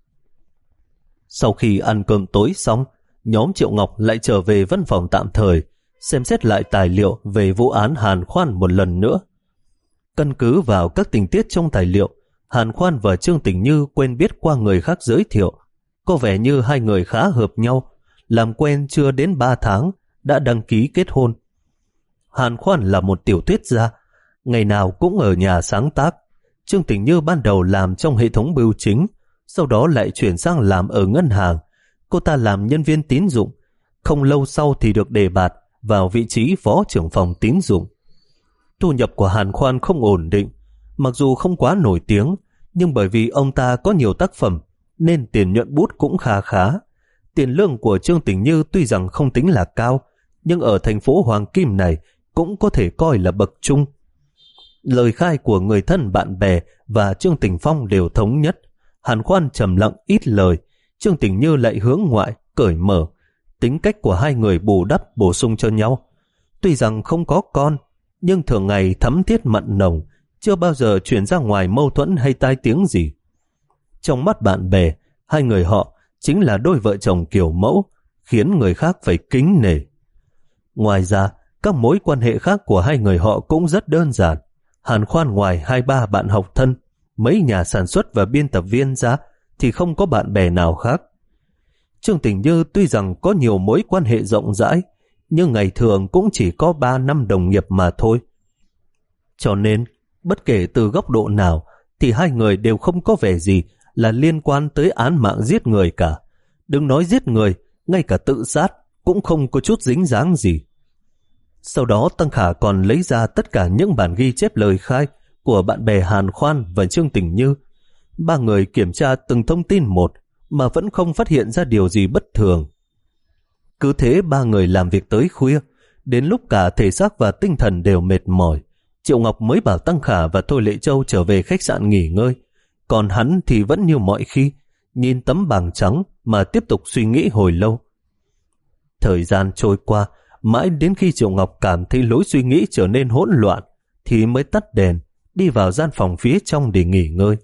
Sau khi ăn cơm tối xong, nhóm Triệu Ngọc lại trở về văn phòng tạm thời, xem xét lại tài liệu về vụ án Hàn Khoan một lần nữa. Căn cứ vào các tình tiết trong tài liệu, Hàn Khoan và Trương Tình Như quen biết qua người khác giới thiệu. Có vẻ như hai người khá hợp nhau, làm quen chưa đến ba tháng đã đăng ký kết hôn. Hàn Khoan là một tiểu thuyết gia, ngày nào cũng ở nhà sáng tác. Trương Tình Như ban đầu làm trong hệ thống bưu chính, sau đó lại chuyển sang làm ở ngân hàng. Cô ta làm nhân viên tín dụng, không lâu sau thì được đề bạt vào vị trí phó trưởng phòng tín dụng. Thu nhập của Hàn Khoan không ổn định, mặc dù không quá nổi tiếng, nhưng bởi vì ông ta có nhiều tác phẩm nên tiền nhuận bút cũng khá khá. Tiền lương của Trương Tình Như tuy rằng không tính là cao, nhưng ở thành phố Hoàng Kim này cũng có thể coi là bậc trung. Lời khai của người thân bạn bè và Trương Tình Phong đều thống nhất. Hàn Khoan trầm lặng ít lời, Trương Tình Như lại hướng ngoại, cởi mở. Tính cách của hai người bù đắp bổ sung cho nhau. Tuy rằng không có con, nhưng thường ngày thắm thiết mặn nồng, chưa bao giờ chuyển ra ngoài mâu thuẫn hay tai tiếng gì. Trong mắt bạn bè, hai người họ chính là đôi vợ chồng kiểu mẫu, khiến người khác phải kính nể. Ngoài ra, các mối quan hệ khác của hai người họ cũng rất đơn giản. Hàn Khoan ngoài hai ba bạn học thân, mấy nhà sản xuất và biên tập viên ra thì không có bạn bè nào khác. Trương Tình Như tuy rằng có nhiều mối quan hệ rộng rãi, nhưng ngày thường cũng chỉ có ba năm đồng nghiệp mà thôi. Cho nên, bất kể từ góc độ nào, thì hai người đều không có vẻ gì là liên quan tới án mạng giết người cả. Đừng nói giết người, ngay cả tự sát cũng không có chút dính dáng gì. Sau đó Tăng Khả còn lấy ra tất cả những bản ghi chép lời khai của bạn bè Hàn Khoan và Trương Tình Như. Ba người kiểm tra từng thông tin một mà vẫn không phát hiện ra điều gì bất thường. Cứ thế ba người làm việc tới khuya, đến lúc cả thể xác và tinh thần đều mệt mỏi, Triệu Ngọc mới bảo Tăng Khả và Thôi Lệ Châu trở về khách sạn nghỉ ngơi. Còn hắn thì vẫn như mọi khi, nhìn tấm bảng trắng mà tiếp tục suy nghĩ hồi lâu. Thời gian trôi qua, mãi đến khi Triệu Ngọc cảm thấy lối suy nghĩ trở nên hỗn loạn, thì mới tắt đèn, đi vào gian phòng phía trong để nghỉ ngơi.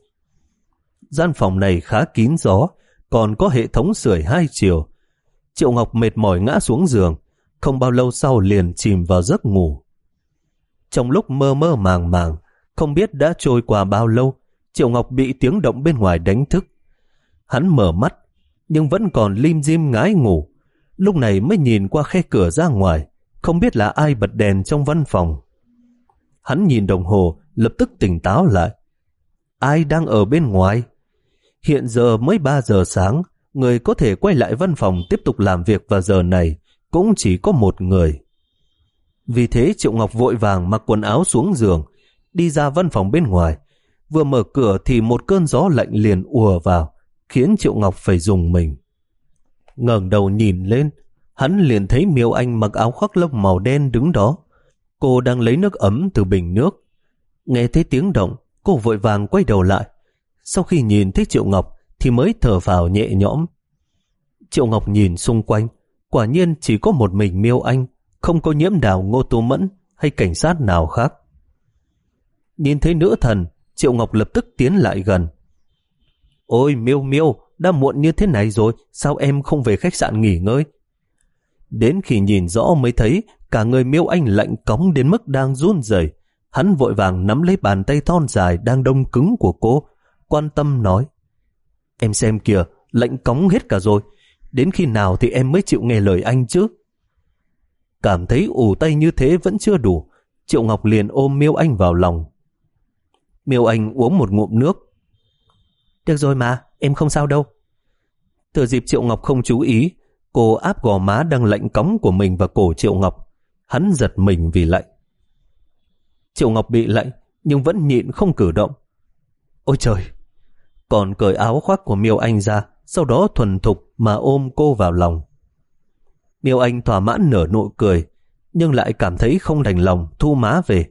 Gian phòng này khá kín gió, còn có hệ thống sưởi hai chiều. Triệu Ngọc mệt mỏi ngã xuống giường, không bao lâu sau liền chìm vào giấc ngủ. Trong lúc mơ mơ màng màng, không biết đã trôi qua bao lâu, Triệu Ngọc bị tiếng động bên ngoài đánh thức. Hắn mở mắt, nhưng vẫn còn lim dim ngái ngủ. Lúc này mới nhìn qua khe cửa ra ngoài, không biết là ai bật đèn trong văn phòng. Hắn nhìn đồng hồ, lập tức tỉnh táo lại. Ai đang ở bên ngoài? Hiện giờ mới ba giờ sáng, người có thể quay lại văn phòng tiếp tục làm việc vào giờ này cũng chỉ có một người. Vì thế Triệu Ngọc vội vàng mặc quần áo xuống giường, đi ra văn phòng bên ngoài. Vừa mở cửa thì một cơn gió lạnh liền ùa vào, khiến Triệu Ngọc phải rùng mình. Ngẩng đầu nhìn lên, hắn liền thấy Miêu Anh mặc áo khoác lông màu đen đứng đó. Cô đang lấy nước ấm từ bình nước. Nghe thấy tiếng động, cô vội vàng quay đầu lại. Sau khi nhìn thấy Triệu Ngọc thì mới thở phào nhẹ nhõm. Triệu Ngọc nhìn xung quanh, quả nhiên chỉ có một mình Miêu Anh, không có Nhiễm Đào, Ngô Tú Mẫn hay cảnh sát nào khác. Nhìn thấy nữ thần, Triệu Ngọc lập tức tiến lại gần. Ôi Miêu Miêu, đã muộn như thế này rồi, sao em không về khách sạn nghỉ ngơi? Đến khi nhìn rõ mới thấy cả người Miêu Anh lạnh cóng đến mức đang run rẩy. Hắn vội vàng nắm lấy bàn tay thon dài đang đông cứng của cô, quan tâm nói: Em xem kìa, lạnh cóng hết cả rồi. Đến khi nào thì em mới chịu nghe lời anh chứ? Cảm thấy ù tay như thế vẫn chưa đủ, Triệu Ngọc liền ôm Miêu Anh vào lòng. Miêu Anh uống một ngụm nước. Được rồi mà, em không sao đâu. Thừa dịp Triệu Ngọc không chú ý, cô áp gò má đang lạnh cóng của mình vào cổ Triệu Ngọc. Hắn giật mình vì lạnh. Triệu Ngọc bị lạnh nhưng vẫn nhịn không cử động. Ôi trời! Còn cởi áo khoác của Miêu Anh ra, sau đó thuần thục mà ôm cô vào lòng. Miêu Anh thỏa mãn nở nụ cười, nhưng lại cảm thấy không đành lòng thu má về.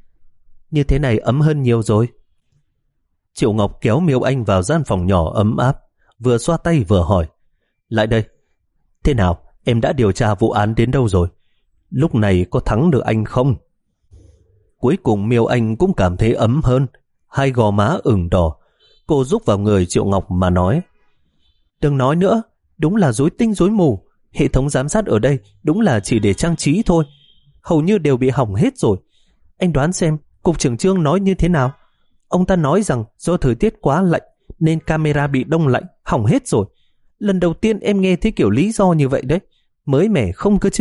Như thế này ấm hơn nhiều rồi. Triệu Ngọc kéo Miêu Anh vào gian phòng nhỏ ấm áp, vừa xoa tay vừa hỏi: Lại đây, thế nào, em đã điều tra vụ án đến đâu rồi? Lúc này có thắng được anh không? Cuối cùng Miêu Anh cũng cảm thấy ấm hơn, hai gò má ửng đỏ. Cô rúc vào người Triệu Ngọc mà nói: Đừng nói nữa, đúng là rối tinh rối mù. Hệ thống giám sát ở đây đúng là chỉ để trang trí thôi, hầu như đều bị hỏng hết rồi. Anh đoán xem cục trưởng Trương nói như thế nào? Ông ta nói rằng do thời tiết quá lạnh nên camera bị đông lạnh, hỏng hết rồi. Lần đầu tiên em nghe thấy kiểu lý do như vậy đấy, mới mẻ không cơ chứ.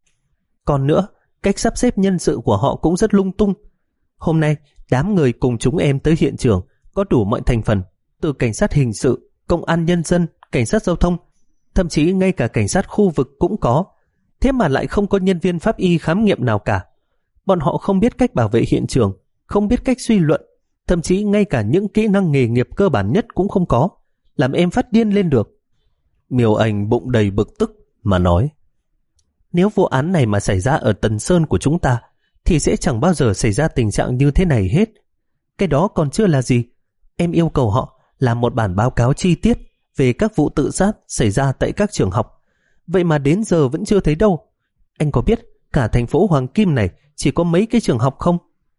Còn nữa, cách sắp xếp nhân sự của họ cũng rất lung tung. Hôm nay đám người cùng chúng em tới hiện trường có đủ mọi thành phần, từ cảnh sát hình sự, công an nhân dân, cảnh sát giao thông, thậm chí ngay cả cảnh sát khu vực cũng có. Thế mà lại không có nhân viên pháp y khám nghiệm nào cả. Bọn họ không biết cách bảo vệ hiện trường, không biết cách suy luận, thậm chí ngay cả những kỹ năng nghề nghiệp cơ bản nhất cũng không có, làm em phát điên lên được. Miêu Anh bụng đầy bực tức mà nói: Nếu vụ án này mà xảy ra ở Tần Sơn của chúng ta thì sẽ chẳng bao giờ xảy ra tình trạng như thế này hết. Cái đó còn chưa là gì. Em yêu cầu họ làm một bản báo cáo chi tiết về các vụ tự sát xảy ra tại các trường học. Vậy mà đến giờ vẫn chưa thấy đâu. Anh có biết cả thành phố Hoàng Kim này chỉ có mấy cái trường học không?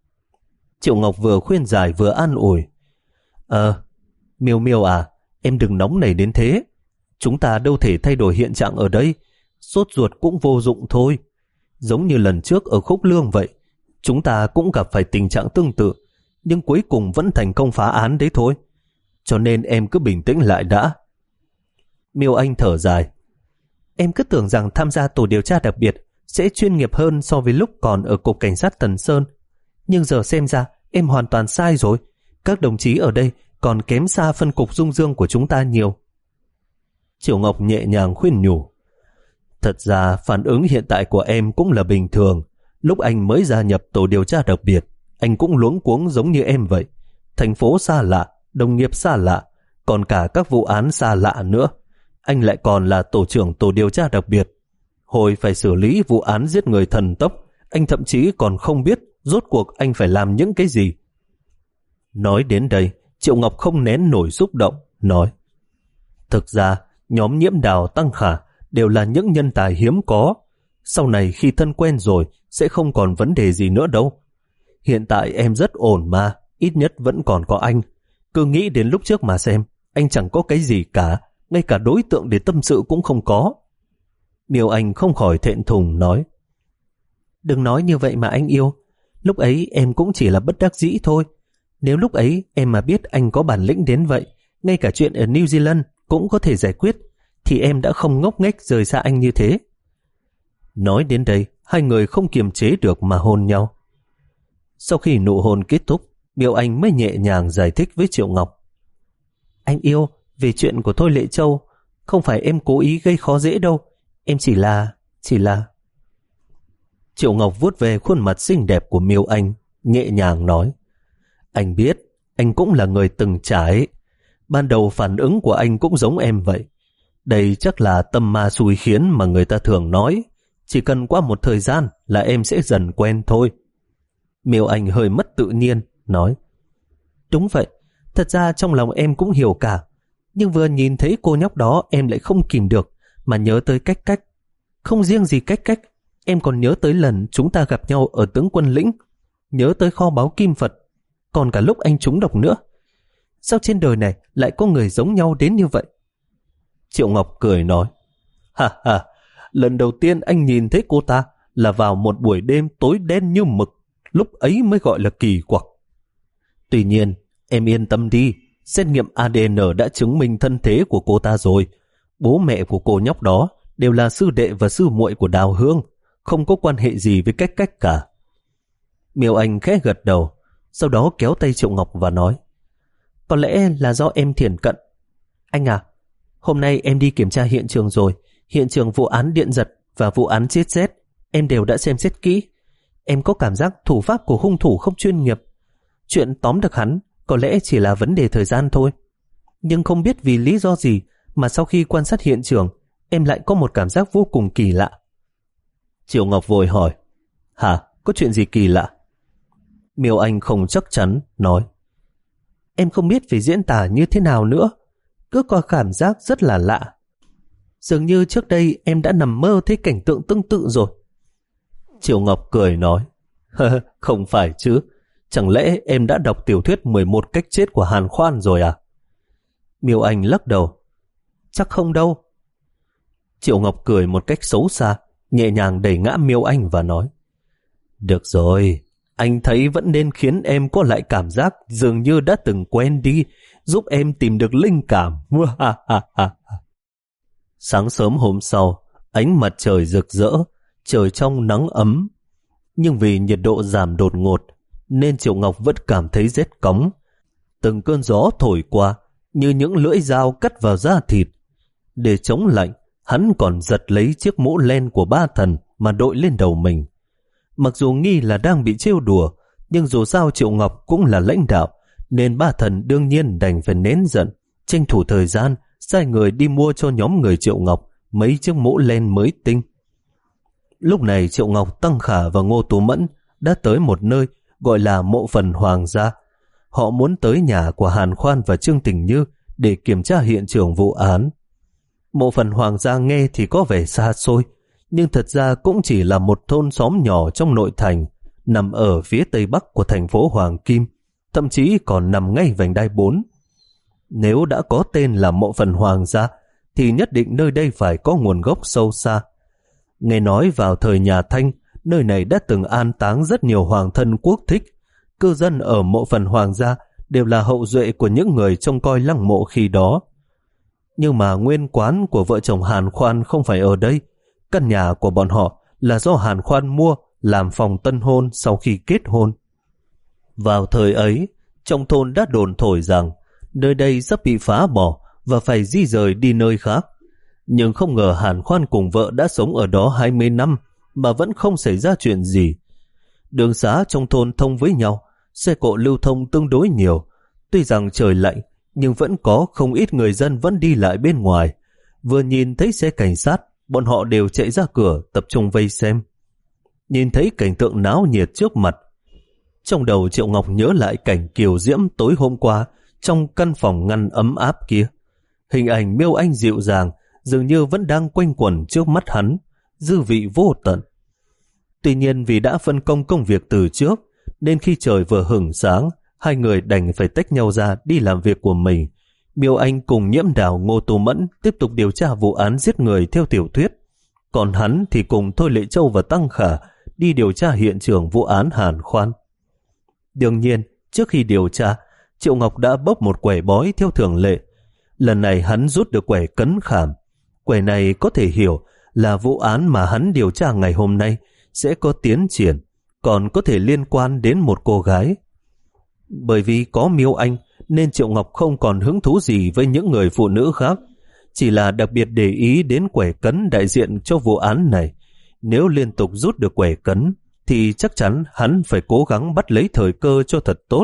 Triệu Ngọc vừa khuyên giải vừa an ủi: Ờ, Miêu Miêu à, em đừng nóng nảy đến thế. Chúng ta đâu thể thay đổi hiện trạng ở đây. Sốt ruột cũng vô dụng thôi. Giống như lần trước ở Khúc Lương vậy, chúng ta cũng gặp phải tình trạng tương tự, nhưng cuối cùng vẫn thành công phá án đấy thôi. Cho nên em cứ bình tĩnh lại đã. Miêu Anh thở dài: Em cứ tưởng rằng tham gia tổ điều tra đặc biệt sẽ chuyên nghiệp hơn so với lúc còn ở cục cảnh sát Tần Sơn. Nhưng giờ xem ra em hoàn toàn sai rồi. Các đồng chí ở đây còn kém xa phân cục Dung Dương của chúng ta nhiều. Triệu Ngọc nhẹ nhàng khuyên nhủ: Thật ra phản ứng hiện tại của em cũng là bình thường. Lúc anh mới gia nhập tổ điều tra đặc biệt, anh cũng luống cuống giống như em vậy. Thành phố xa lạ, đồng nghiệp xa lạ, còn cả các vụ án xa lạ nữa. Anh lại còn là tổ trưởng tổ điều tra đặc biệt. Hồi phải xử lý vụ án giết người thần tốc, anh thậm chí còn không biết rốt cuộc anh phải làm những cái gì. Nói đến đây, Triệu Ngọc không nén nổi xúc động, nói: Thực ra, nhóm Nhiễm Đào, Tăng Khả đều là những nhân tài hiếm có. Sau này khi thân quen rồi sẽ không còn vấn đề gì nữa đâu. Hiện tại em rất ổn mà, ít nhất vẫn còn có anh. Cứ nghĩ đến lúc trước mà xem, anh chẳng có cái gì cả, ngay cả đối tượng để tâm sự cũng không có. Miêu Anh không khỏi thẹn thùng nói: Đừng nói như vậy mà anh yêu. Lúc ấy em cũng chỉ là bất đắc dĩ thôi. Nếu lúc ấy em mà biết anh có bản lĩnh đến vậy, ngay cả chuyện ở New Zealand cũng có thể giải quyết, thì em đã không ngốc nghếch rời xa anh như thế. Nói đến đây, hai người không kiềm chế được mà hôn nhau. Sau khi nụ hôn kết thúc, Miêu Anh mới nhẹ nhàng giải thích với Triệu Ngọc: Anh yêu, về chuyện của Thôi Lệ Châu, không phải em cố ý gây khó dễ đâu. Em chỉ là... chỉ là... Triệu Ngọc vuốt về khuôn mặt xinh đẹp của Miêu Anh, nhẹ nhàng nói: Anh biết, anh cũng là người từng trải. Ban đầu phản ứng của anh cũng giống em vậy. Đây chắc là tâm ma xui khiến mà người ta thường nói. Chỉ cần qua một thời gian là em sẽ dần quen thôi. Miêu Anh hơi mất tự nhiên, nói: Đúng vậy, thật ra trong lòng em cũng hiểu cả. Nhưng vừa nhìn thấy cô nhóc đó em lại không kìm được mà nhớ tới Cách Cách. Không riêng gì Cách Cách, em còn nhớ tới lần chúng ta gặp nhau ở tướng quân lĩnh, nhớ tới kho báu kim Phật, còn cả lúc anh trúng độc nữa. Sao trên đời này lại có người giống nhau đến như vậy? Triệu Ngọc cười nói: Ha ha, lần đầu tiên anh nhìn thấy cô ta là vào một buổi đêm tối đen như mực, lúc ấy mới gọi là kỳ quặc. Tuy nhiên, em yên tâm đi, xét nghiệm a đê en đã chứng minh thân thế của cô ta rồi. Bố mẹ của cô nhóc đó đều là sư đệ và sư muội của Đào Hương, không có quan hệ gì với Cách Cách cả. Miêu Anh khẽ gật đầu, sau đó kéo tay Triệu Ngọc và nói: Có lẽ là do em thiển cận. Anh à, hôm nay em đi kiểm tra hiện trường rồi. Hiện trường vụ án điện giật và vụ án chết rét em đều đã xem xét kỹ. Em có cảm giác thủ pháp của hung thủ không chuyên nghiệp. Chuyện tóm được hắn có lẽ chỉ là vấn đề thời gian thôi. Nhưng không biết vì lý do gì mà sau khi quan sát hiện trường, em lại có một cảm giác vô cùng kỳ lạ. Triệu Ngọc vội hỏi: Hả, có chuyện gì kỳ lạ? Miêu Anh không chắc chắn, nói: Em không biết phải diễn tả như thế nào nữa, cứ có cảm giác rất là lạ. Dường như trước đây em đã nằm mơ thấy cảnh tượng tương tự rồi. Triệu Ngọc cười nói: Không phải chứ, chẳng lẽ em đã đọc tiểu thuyết mười một cách chết của Hàn Khoan rồi à? Miêu Anh lắc đầu: Chắc không đâu. Triệu Ngọc cười một cách xấu xa, nhẹ nhàng đẩy ngã Miêu Anh và nói: Được rồi, anh thấy vẫn nên khiến em có lại cảm giác dường như đã từng quen đi, giúp em tìm được linh cảm. Sáng sớm hôm sau, ánh mặt trời rực rỡ, trời trong nắng ấm. Nhưng vì nhiệt độ giảm đột ngột, nên Triệu Ngọc vẫn cảm thấy rét cóng. Từng cơn gió thổi qua, như những lưỡi dao cắt vào da thịt. Để chống lạnh, hắn còn giật lấy chiếc mũ len của ba thần mà đội lên đầu mình. Mặc dù nghi là đang bị trêu đùa, nhưng dù sao Triệu Ngọc cũng là lãnh đạo, nên ba thần đương nhiên đành phải nén giận, tranh thủ thời gian, sai người đi mua cho nhóm người Triệu Ngọc mấy chiếc mũ len mới tinh. Lúc này Triệu Ngọc, Tăng Khả và Ngô Tú Mẫn đã tới một nơi gọi là mộ phần Hoàng gia. Họ muốn tới nhà của Hàn Khoan và Trương Tình Như để kiểm tra hiện trường vụ án. Mộ phần Hoàng gia nghe thì có vẻ xa xôi, nhưng thật ra cũng chỉ là một thôn xóm nhỏ trong nội thành, nằm ở phía tây bắc của thành phố Hoàng Kim, thậm chí còn nằm ngay vành đai bốn. Nếu đã có tên là mộ phần Hoàng gia, thì nhất định nơi đây phải có nguồn gốc sâu xa. Nghe nói vào thời nhà Thanh, nơi này đã từng an táng rất nhiều hoàng thân quốc thích. Cư dân ở mộ phần Hoàng gia đều là hậu duệ của những người trông coi lăng mộ khi đó. Nhưng mà nguyên quán của vợ chồng Hàn Khoan không phải ở đây. Căn nhà của bọn họ là do Hàn Khoan mua làm phòng tân hôn sau khi kết hôn. Vào thời ấy, trong thôn đã đồn thổi rằng nơi đây sắp bị phá bỏ và phải di rời đi nơi khác. Nhưng không ngờ Hàn Khoan cùng vợ đã sống ở đó hai mươi năm mà vẫn không xảy ra chuyện gì. Đường xá trong thôn thông với nhau, xe cộ lưu thông tương đối nhiều. Tuy rằng trời lạnh, nhưng vẫn có không ít người dân vẫn đi lại bên ngoài. Vừa nhìn thấy xe cảnh sát, bọn họ đều chạy ra cửa tập trung vây xem. Nhìn thấy cảnh tượng náo nhiệt trước mặt, trong đầu Triệu Ngọc nhớ lại cảnh kiều diễm tối hôm qua trong căn phòng ngăn ấm áp kia. Hình ảnh Miêu Anh dịu dàng dường như vẫn đang quanh quẩn trước mắt hắn, dư vị vô tận. Tuy nhiên vì đã phân công công việc từ trước, nên khi trời vừa hửng sáng, hai người đành phải tách nhau ra đi làm việc của mình. Miêu Anh cùng Nhiễm Đào, Ngô Tú Mẫn tiếp tục điều tra vụ án giết người theo tiểu thuyết. Còn hắn thì cùng Thôi Lệ Châu và Tăng Khả đi điều tra hiện trường vụ án Hàn Khoan. Đương nhiên, trước khi điều tra, Triệu Ngọc đã bốc một quẻ bói theo thường lệ. Lần này hắn rút được quẻ cấn khảm. Quẻ này có thể hiểu là vụ án mà hắn điều tra ngày hôm nay sẽ có tiến triển, còn có thể liên quan đến một cô gái. Bởi vì có Miêu Anh nên Triệu Ngọc không còn hứng thú gì với những người phụ nữ khác, chỉ là đặc biệt để ý đến quẻ cấn đại diện cho vụ án này, Nếu liên tục rút được quẻ cấn thì chắc chắn hắn phải cố gắng bắt lấy thời cơ cho thật tốt.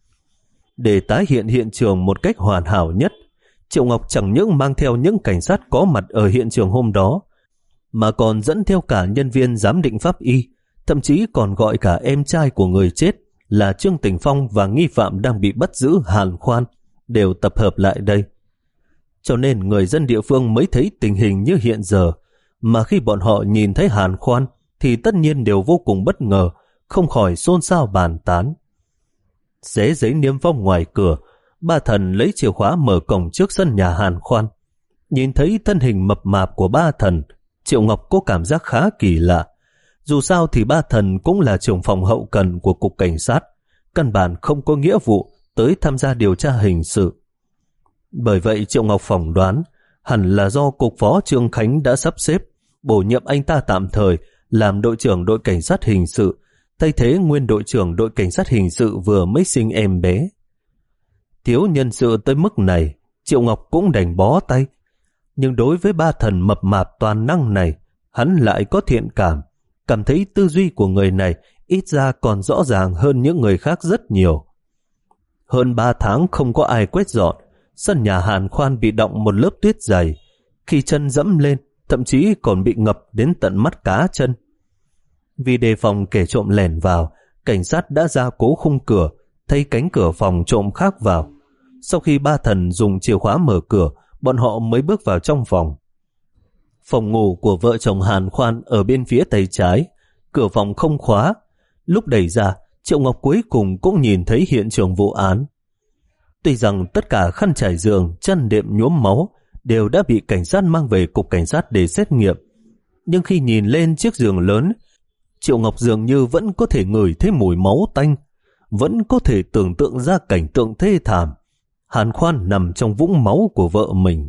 Để tái hiện hiện trường một cách hoàn hảo nhất, Triệu Ngọc chẳng những mang theo những cảnh sát có mặt ở hiện trường hôm đó, mà còn dẫn theo cả nhân viên giám định pháp y, thậm chí còn gọi cả em trai của người chết là Trương Tỉnh Phong và nghi phạm đang bị bắt giữ Hàn Khoan đều tập hợp lại đây. Cho nên người dân địa phương mới thấy tình hình như hiện giờ, mà khi bọn họ nhìn thấy Hàn Khoan thì tất nhiên đều vô cùng bất ngờ, không khỏi xôn xao bàn tán. Xé giấy niêm phong ngoài cửa, Ba Thần lấy chìa khóa mở cổng trước sân nhà Hàn Khoan. Nhìn thấy thân hình mập mạp của Ba Thần, Triệu Ngọc có cảm giác khá kỳ lạ. Dù sao thì Ba Thần cũng là trưởng phòng hậu cần của cục cảnh sát, căn bản không có nghĩa vụ tới tham gia điều tra hình sự. Bởi vậy Triệu Ngọc phỏng đoán hẳn là do cục phó Trương Khánh đã sắp xếp bổ nhiệm anh ta tạm thời làm đội trưởng đội cảnh sát hình sự, thay thế nguyên đội trưởng đội cảnh sát hình sự vừa mới sinh em bé. Thiếu nhân sự tới mức này, Triệu Ngọc cũng đành bó tay. Nhưng đối với Ba Thần mập mạp toàn năng này, hắn lại có thiện cảm, cảm thấy tư duy của người này ít ra còn rõ ràng hơn những người khác rất nhiều. Hơn ba tháng không có ai quét dọn, sân nhà Hàn Khoan bị đọng một lớp tuyết dày. Khi chân dẫm lên, thậm chí còn bị ngập đến tận mắt cá chân. Vì đề phòng kẻ trộm lẻn vào, cảnh sát đã gia cố khung cửa, thay cánh cửa phòng trộm khác vào. Sau khi Ba Thần dùng chìa khóa mở cửa, bọn họ mới bước vào trong phòng. Phòng ngủ của vợ chồng Hàn Khoan ở bên phía tay trái, cửa phòng không khóa. Lúc đẩy ra, Triệu Ngọc cuối cùng cũng nhìn thấy hiện trường vụ án. Tuy rằng tất cả khăn trải giường, chăn đệm nhuốm máu đều đã bị cảnh sát mang về cục cảnh sát để xét nghiệm, nhưng khi nhìn lên chiếc giường lớn, Triệu Ngọc dường như vẫn có thể ngửi thấy mùi máu tanh, vẫn có thể tưởng tượng ra cảnh tượng thê thảm. Hàn Khoan nằm trong vũng máu của vợ mình.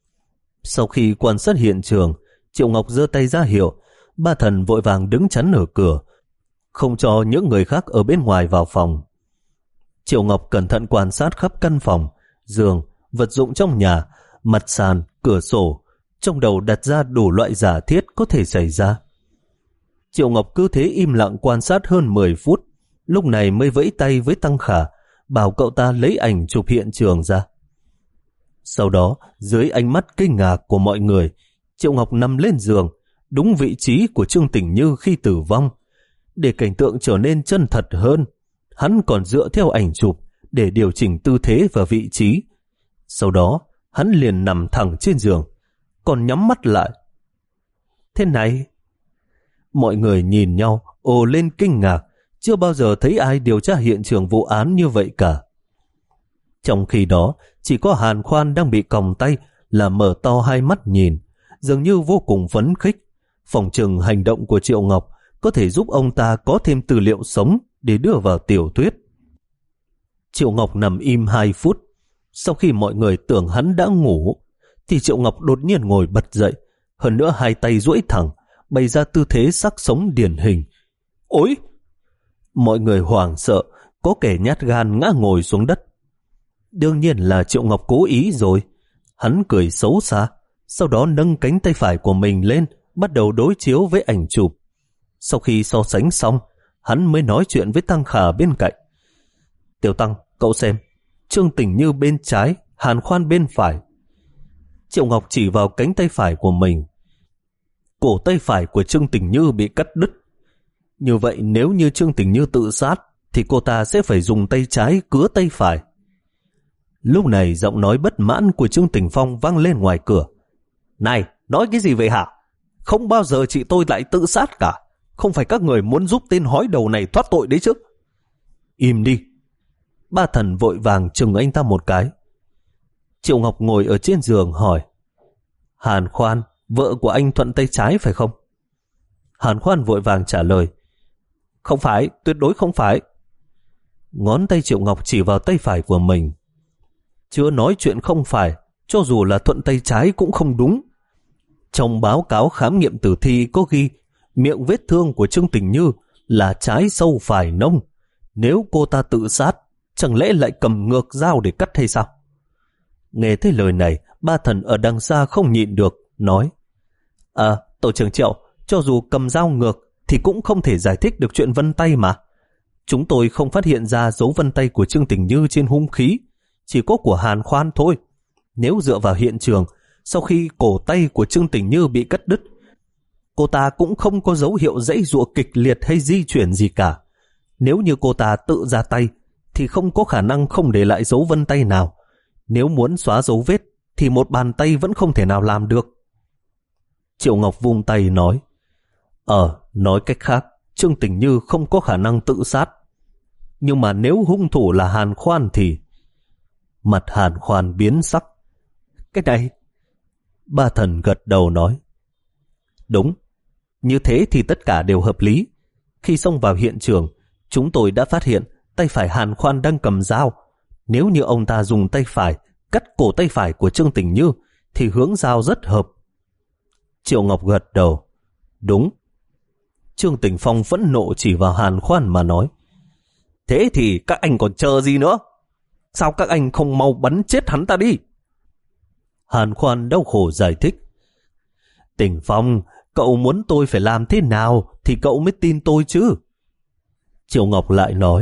Sau khi quan sát hiện trường, Triệu Ngọc giơ tay ra hiệu, Ba Thần vội vàng đứng chắn ở cửa, không cho những người khác ở bên ngoài vào phòng. Triệu Ngọc cẩn thận quan sát khắp căn phòng, giường, vật dụng trong nhà, mặt sàn, cửa sổ, trong đầu đặt ra đủ loại giả thiết có thể xảy ra. Triệu Ngọc cứ thế im lặng quan sát hơn mười phút, lúc này mới vẫy tay với Tăng Khả, bảo cậu ta lấy ảnh chụp hiện trường ra. Sau đó, dưới ánh mắt kinh ngạc của mọi người, Triệu Ngọc nằm lên giường, đúng vị trí của Trương Tỉnh Như khi tử vong. Để cảnh tượng trở nên chân thật hơn, hắn còn dựa theo ảnh chụp để điều chỉnh tư thế và vị trí. Sau đó, hắn liền nằm thẳng trên giường, còn nhắm mắt lại. Thế này, mọi người nhìn nhau, ồ lên kinh ngạc, chưa bao giờ thấy ai điều tra hiện trường vụ án như vậy cả. Trong khi đó, chỉ có Hàn Khoan đang bị còng tay là mở to hai mắt nhìn, dường như vô cùng phấn khích. Phỏng chừng hành động của Triệu Ngọc có thể giúp ông ta có thêm tư liệu sống để đưa vào tiểu thuyết. Triệu Ngọc nằm im hai phút. Sau khi mọi người tưởng hắn đã ngủ, thì Triệu Ngọc đột nhiên ngồi bật dậy, hơn nữa hai tay duỗi thẳng, bày ra tư thế xác sống điển hình. Ôi! Mọi người hoảng sợ, có kẻ nhát gan ngã ngồi xuống đất. Đương nhiên là Triệu Ngọc cố ý rồi. Hắn cười xấu xa, sau đó nâng cánh tay phải của mình lên, bắt đầu đối chiếu với ảnh chụp. Sau khi so sánh xong, hắn mới nói chuyện với Tăng Khả bên cạnh. Tiểu Tăng, cậu xem, Trương Tỉnh Như bên trái, Hàn Khoan bên phải. Triệu Ngọc chỉ vào cánh tay phải của mình. Cổ tay phải của Trương Tỉnh Như bị cắt đứt. Như vậy nếu như Trương Tỉnh Như tự sát, thì cô ta sẽ phải dùng tay trái cứa tay phải. Lúc này giọng nói bất mãn của Trương Tỉnh Phong vang lên ngoài cửa. Này, nói cái gì vậy hả? Không bao giờ chị tôi lại tự sát cả. Không phải các người muốn giúp tên hói đầu này thoát tội đấy chứ? Im đi. Ba Thần vội vàng chừng anh ta một cái. Triệu Ngọc ngồi ở trên giường hỏi. Hàn Khoan, vợ của anh thuận tay trái phải không? Hàn Khoan vội vàng trả lời. Không phải, tuyệt đối không phải. Ngón tay Triệu Ngọc chỉ vào tay phải của mình. Chưa nói chuyện không phải, cho dù là thuận tay trái cũng không đúng. Trong báo cáo khám nghiệm tử thi có ghi miệng vết thương của Trương Tỉnh Như là trái sâu phải nông. Nếu cô ta tự sát, chẳng lẽ lại cầm ngược dao để cắt hay sao? Nghe thấy lời này, Ba Thần ở đằng xa không nhịn được, nói. À, tổ trưởng Triệu, Cho dù cầm dao ngược thì cũng không thể giải thích được chuyện vân tay mà. Chúng tôi không phát hiện ra dấu vân tay của Trương Tình Như trên hung khí, chỉ có của Hàn Khoan thôi. Nếu dựa vào hiện trường, sau khi cổ tay của Trương Tình Như bị cắt đứt, cô ta cũng không có dấu hiệu giãy giụa kịch liệt hay di chuyển gì cả. Nếu như cô ta tự ra tay thì không có khả năng không để lại dấu vân tay nào. Nếu muốn xóa dấu vết thì một bàn tay vẫn không thể nào làm được. Triệu Ngọc vung tay nói, Ờ, nói cách khác, Trương Tình Như không có khả năng tự sát. Nhưng mà nếu hung thủ là Hàn Khoan thì... Mặt Hàn Khoan biến sắc. Cái này... Ba Thần gật đầu nói, đúng, như thế thì tất cả đều hợp lý. Khi xông vào hiện trường, chúng tôi đã phát hiện tay phải Hàn Khoan đang cầm dao. Nếu như ông ta dùng tay phải cắt cổ tay phải của Trương Tình Như thì hướng dao rất hợp. Triệu Ngọc gật đầu, đúng. Trương Tình Phong vẫn nộ chỉ vào Hàn Khoan mà nói, thế thì các anh còn chờ gì nữa? Sao các anh không mau bắn chết hắn ta đi? Hàn Khoan đau khổ giải thích, Tình Phong, cậu muốn tôi phải làm thế nào thì cậu mới tin tôi chứ? Triệu Ngọc lại nói,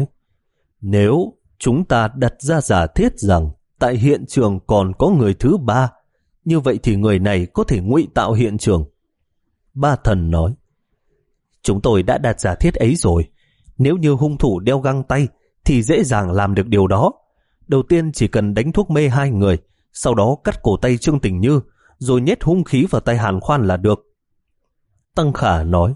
nếu chúng ta đặt ra giả thiết rằng tại hiện trường còn có người thứ ba, như vậy thì người này có thể ngụy tạo hiện trường. Ba Thần nói, chúng tôi đã đặt giả thiết ấy rồi. Nếu như hung thủ đeo găng tay thì dễ dàng làm được điều đó. Đầu tiên chỉ cần đánh thuốc mê hai người, sau đó cắt cổ tay Trương Tình Như, rồi nhét hung khí vào tay Hàn Khoan là được. Tăng Khả nói,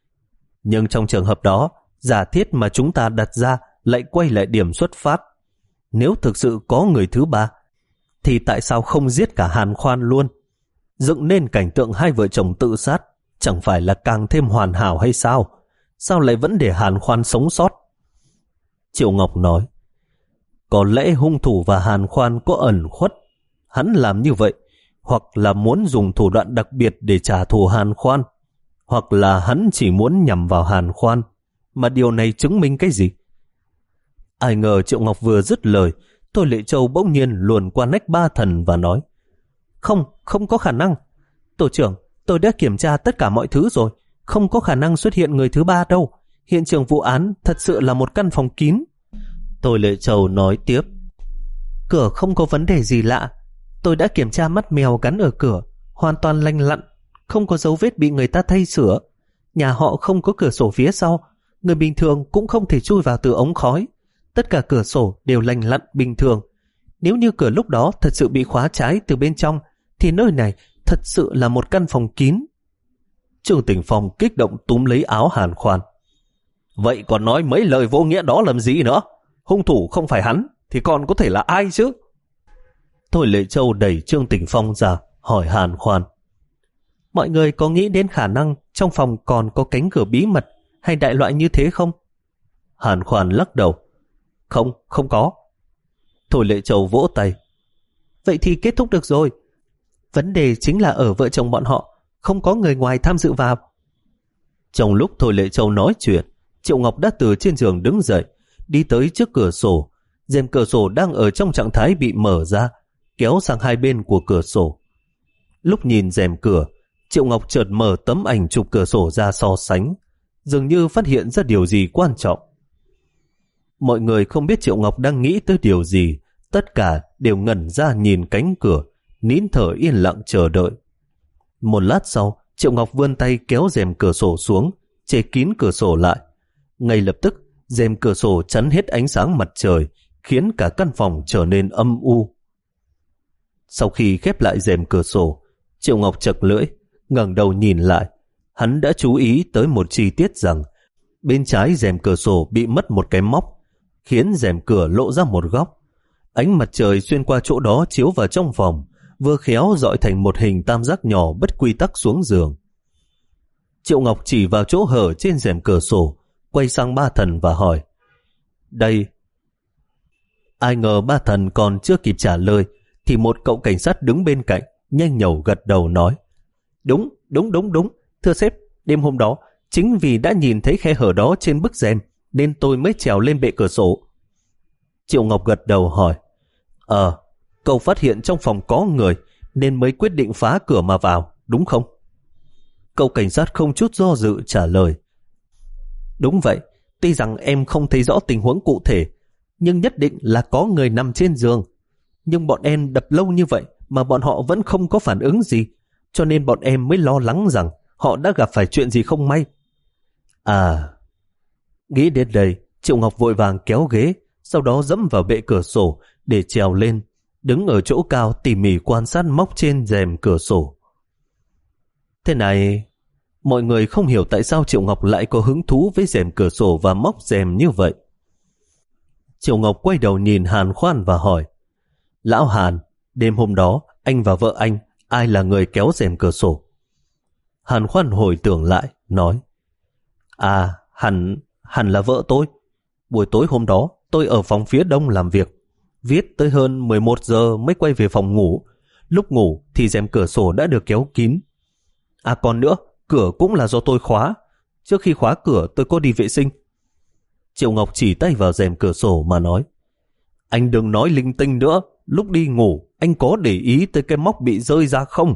nhưng trong trường hợp đó, giả thiết mà chúng ta đặt ra lại quay lại điểm xuất phát. Nếu thực sự có người thứ ba, thì tại sao không giết cả Hàn Khoan luôn? Dựng nên cảnh tượng hai vợ chồng tự sát, chẳng phải là càng thêm hoàn hảo hay sao? Sao lại vẫn để Hàn Khoan sống sót? Triệu Ngọc nói, có lẽ hung thủ và Hàn Khoan có ẩn khuất. Hắn làm như vậy, hoặc là muốn dùng thủ đoạn đặc biệt để trả thù Hàn Khoan, hoặc là hắn chỉ muốn nhằm vào Hàn Khoan. Mà điều này chứng minh cái gì? Ai ngờ Triệu Ngọc vừa dứt lời, Thôi Lệ Châu bỗng nhiên luồn qua nách Ba Thần và nói, Không, không có khả năng. Tổ trưởng, tôi đã kiểm tra tất cả mọi thứ rồi, không có khả năng xuất hiện người thứ ba đâu. Hiện trường vụ án thật sự là một căn phòng kín. Thôi Lệ Châu nói tiếp, cửa không có vấn đề gì lạ. Tôi đã kiểm tra mắt mèo gắn ở cửa, hoàn toàn lành lặn, không có dấu vết bị người ta thay sửa. Nhà họ không có cửa sổ phía sau, người bình thường cũng không thể chui vào từ ống khói. Tất cả cửa sổ đều lành lặn bình thường. Nếu như cửa lúc đó thật sự bị khóa trái từ bên trong, thì nơi này thật sự là một căn phòng kín. Trương Tình Phong kích động túm lấy áo Hàn Khoan. Vậy còn nói mấy lời vô nghĩa đó làm gì nữa? Hung thủ không phải hắn thì còn có thể là ai chứ? Thôi Lệ Châu đẩy Trương Tình Phong ra, hỏi Hàn Khoan, mọi người có nghĩ đến khả năng trong phòng còn có cánh cửa bí mật hay đại loại như thế không? Hàn Khoan lắc đầu, Không, không có. Thôi Lệ Châu vỗ tay, vậy thì kết thúc được rồi. Vấn đề chính là ở vợ chồng bọn họ, không có người ngoài tham dự vào. Trong lúc Thôi Lệ Châu nói chuyện, Triệu Ngọc đã từ trên giường đứng dậy, đi tới trước cửa sổ. Rèm cửa sổ đang ở trong trạng thái bị mở ra, kéo sang hai bên của cửa sổ. Lúc nhìn rèm cửa, Triệu Ngọc chợt mở tấm ảnh chụp cửa sổ ra so sánh, dường như phát hiện ra điều gì quan trọng. Mọi người không biết Triệu Ngọc đang nghĩ tới điều gì, tất cả đều ngẩn ra nhìn cánh cửa, nín thở yên lặng chờ đợi. Một lát sau, Triệu Ngọc vươn tay kéo rèm cửa sổ xuống, che kín cửa sổ lại. Ngay lập tức, rèm cửa sổ chắn hết ánh sáng mặt trời, khiến cả căn phòng trở nên âm u. Sau khi khép lại rèm cửa sổ, Triệu Ngọc chật lưỡi, ngẩng đầu nhìn lại. Hắn đã chú ý tới một chi tiết rằng bên trái rèm cửa sổ bị mất một cái móc, khiến rèm cửa lộ ra một góc. Ánh mặt trời xuyên qua chỗ đó chiếu vào trong phòng, vừa khéo dọi thành một hình tam giác nhỏ bất quy tắc xuống giường. Triệu Ngọc chỉ vào chỗ hở trên rèm cửa sổ, quay sang Ba Thần và hỏi, đây. Ai ngờ Ba Thần còn chưa kịp trả lời thì một cậu cảnh sát đứng bên cạnh nhanh nhẩu gật đầu nói, đúng, đúng, đúng, đúng. Thưa sếp, đêm hôm đó chính vì đã nhìn thấy khe hở đó trên bức rèm nên tôi mới trèo lên bệ cửa sổ. Triệu Ngọc gật đầu hỏi, Ờ, cậu phát hiện trong phòng có người nên mới quyết định phá cửa mà vào, đúng không? Cậu cảnh sát không chút do dự trả lời. Đúng vậy, tuy rằng em không thấy rõ tình huống cụ thể, nhưng nhất định là có người nằm trên giường. Nhưng bọn em đập lâu như vậy mà bọn họ vẫn không có phản ứng gì, cho nên bọn em mới lo lắng rằng họ đã gặp phải chuyện gì không may. À, nghĩ đến đây, Triệu Ngọc vội vàng kéo ghế, sau đó dẫm vào bệ cửa sổ để trèo lên, đứng ở chỗ cao tỉ mỉ quan sát móc trên rèm cửa sổ. Thế này, mọi người không hiểu tại sao Triệu Ngọc lại có hứng thú với rèm cửa sổ và móc rèm như vậy. Triệu Ngọc quay đầu nhìn Hàn Khoan và hỏi, Lão Hàn, đêm hôm đó anh và vợ anh, ai là người kéo rèm cửa sổ? Hàn Khoan hồi tưởng lại, nói, À, hẳn, hẳn là vợ tôi. Buổi tối hôm đó, tôi ở phòng phía đông làm việc, viết tới hơn mười một giờ mới quay về phòng ngủ. Lúc ngủ thì rèm cửa sổ đã được kéo kín. À còn nữa, cửa cũng là do tôi khóa. Trước khi khóa cửa tôi có đi vệ sinh. Triệu Ngọc chỉ tay vào rèm cửa sổ mà nói, Anh đừng nói linh tinh nữa, lúc đi ngủ anh có để ý tới cái móc bị rơi ra không?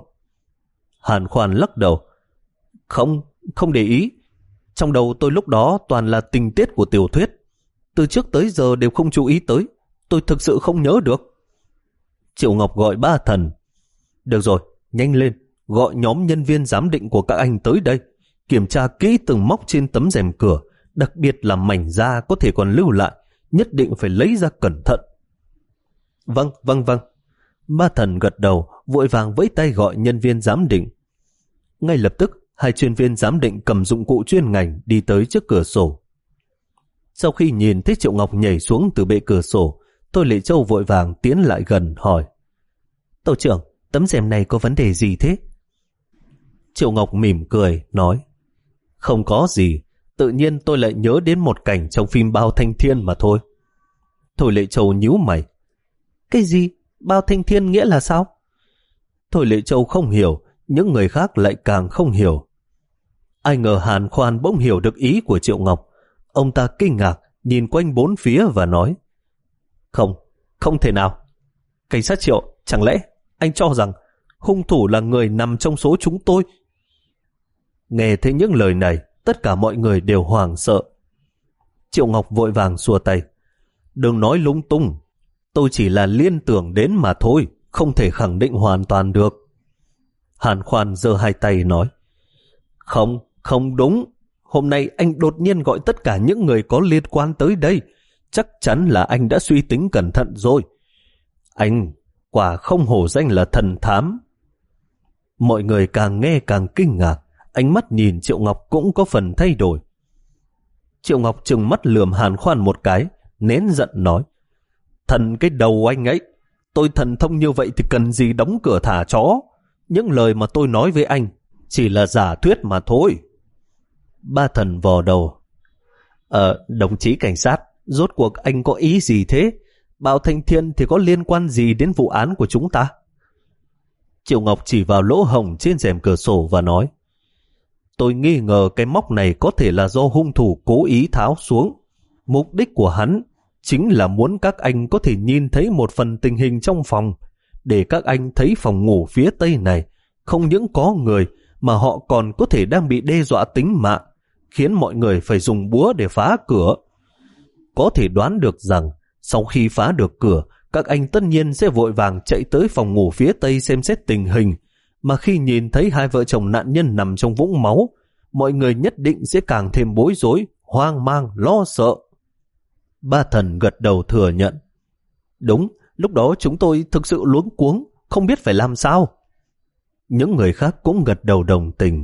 Hàn Khoan lắc đầu, Không, không để ý. Trong đầu tôi lúc đó toàn là tình tiết của tiểu thuyết, từ trước tới giờ đều không chú ý tới, tôi thực sự không nhớ được. Triệu Ngọc gọi Ba Thần, Được rồi, nhanh lên, gọi nhóm nhân viên giám định của các anh tới đây, kiểm tra kỹ từng móc trên tấm rèm cửa, đặc biệt là mảnh da có thể còn lưu lại, nhất định phải lấy ra cẩn thận. Vâng, vâng, vâng. Ba Thần gật đầu, vội vàng vẫy tay gọi nhân viên giám định. Ngay lập tức, hai chuyên viên giám định cầm dụng cụ chuyên ngành đi tới trước cửa sổ. Sau khi nhìn thấy Triệu Ngọc nhảy xuống từ bệ cửa sổ, Thôi Lệ Châu vội vàng tiến lại gần hỏi, Tổ trưởng, tấm rèm này có vấn đề gì thế? Triệu Ngọc mỉm cười, nói, Không có gì, tự nhiên tôi lại nhớ đến một cảnh trong phim Bao Thanh Thiên mà thôi. Thôi Lệ Châu nhíu mày, Cái gì? Bao Thanh Thiên nghĩa là sao? Thôi Lệ Châu không hiểu, những người khác lại càng không hiểu. Ai ngờ Hàn Khoan bỗng hiểu được ý của Triệu Ngọc. Ông ta kinh ngạc, nhìn quanh bốn phía và nói, Không, không thể nào. Cảnh sát Triệu, chẳng lẽ anh cho rằng hung thủ là người nằm trong số chúng tôi? Nghe thấy những lời này, tất cả mọi người đều hoảng sợ. Triệu Ngọc vội vàng xua tay, Đừng nói lung tung, tôi chỉ là liên tưởng đến mà thôi, không thể khẳng định hoàn toàn được. Hàn Khoan giơ hai tay nói, Không, không đúng. Hôm nay anh đột nhiên gọi tất cả những người có liên quan tới đây. Chắc chắn là anh đã suy tính cẩn thận rồi. Anh quả không hổ danh là thần thám. Mọi người càng nghe càng kinh ngạc, ánh mắt nhìn Triệu Ngọc cũng có phần thay đổi. Triệu Ngọc trừng mắt lườm Hàn Khoan một cái, nén giận nói, Thần cái đầu anh ấy, tôi thần thông như vậy thì cần gì đóng cửa thả chó. Những lời mà tôi nói với anh chỉ là giả thuyết mà thôi. Ba Thần vò đầu, Ờ, đồng chí cảnh sát, rốt cuộc anh có ý gì thế? Bao Thanh Thiên thì có liên quan gì đến vụ án của chúng ta? Triệu Ngọc chỉ vào lỗ hổng trên rèm cửa sổ và nói, Tôi nghi ngờ cái móc này có thể là do hung thủ cố ý tháo xuống. Mục đích của hắn chính là muốn các anh có thể nhìn thấy một phần tình hình trong phòng, để các anh thấy phòng ngủ phía tây này không những có người mà họ còn có thể đang bị đe dọa tính mạng, khiến mọi người phải dùng búa để phá cửa. Có thể đoán được rằng sau khi phá được cửa, các anh tất nhiên sẽ vội vàng chạy tới phòng ngủ phía tây xem xét tình hình, mà khi nhìn thấy hai vợ chồng nạn nhân nằm trong vũng máu, mọi người nhất định sẽ càng thêm bối rối, hoang mang, lo sợ. Ba Thần gật đầu thừa nhận, Đúng, lúc đó chúng tôi thực sự luống cuống, không biết phải làm sao. Những người khác cũng gật đầu đồng tình.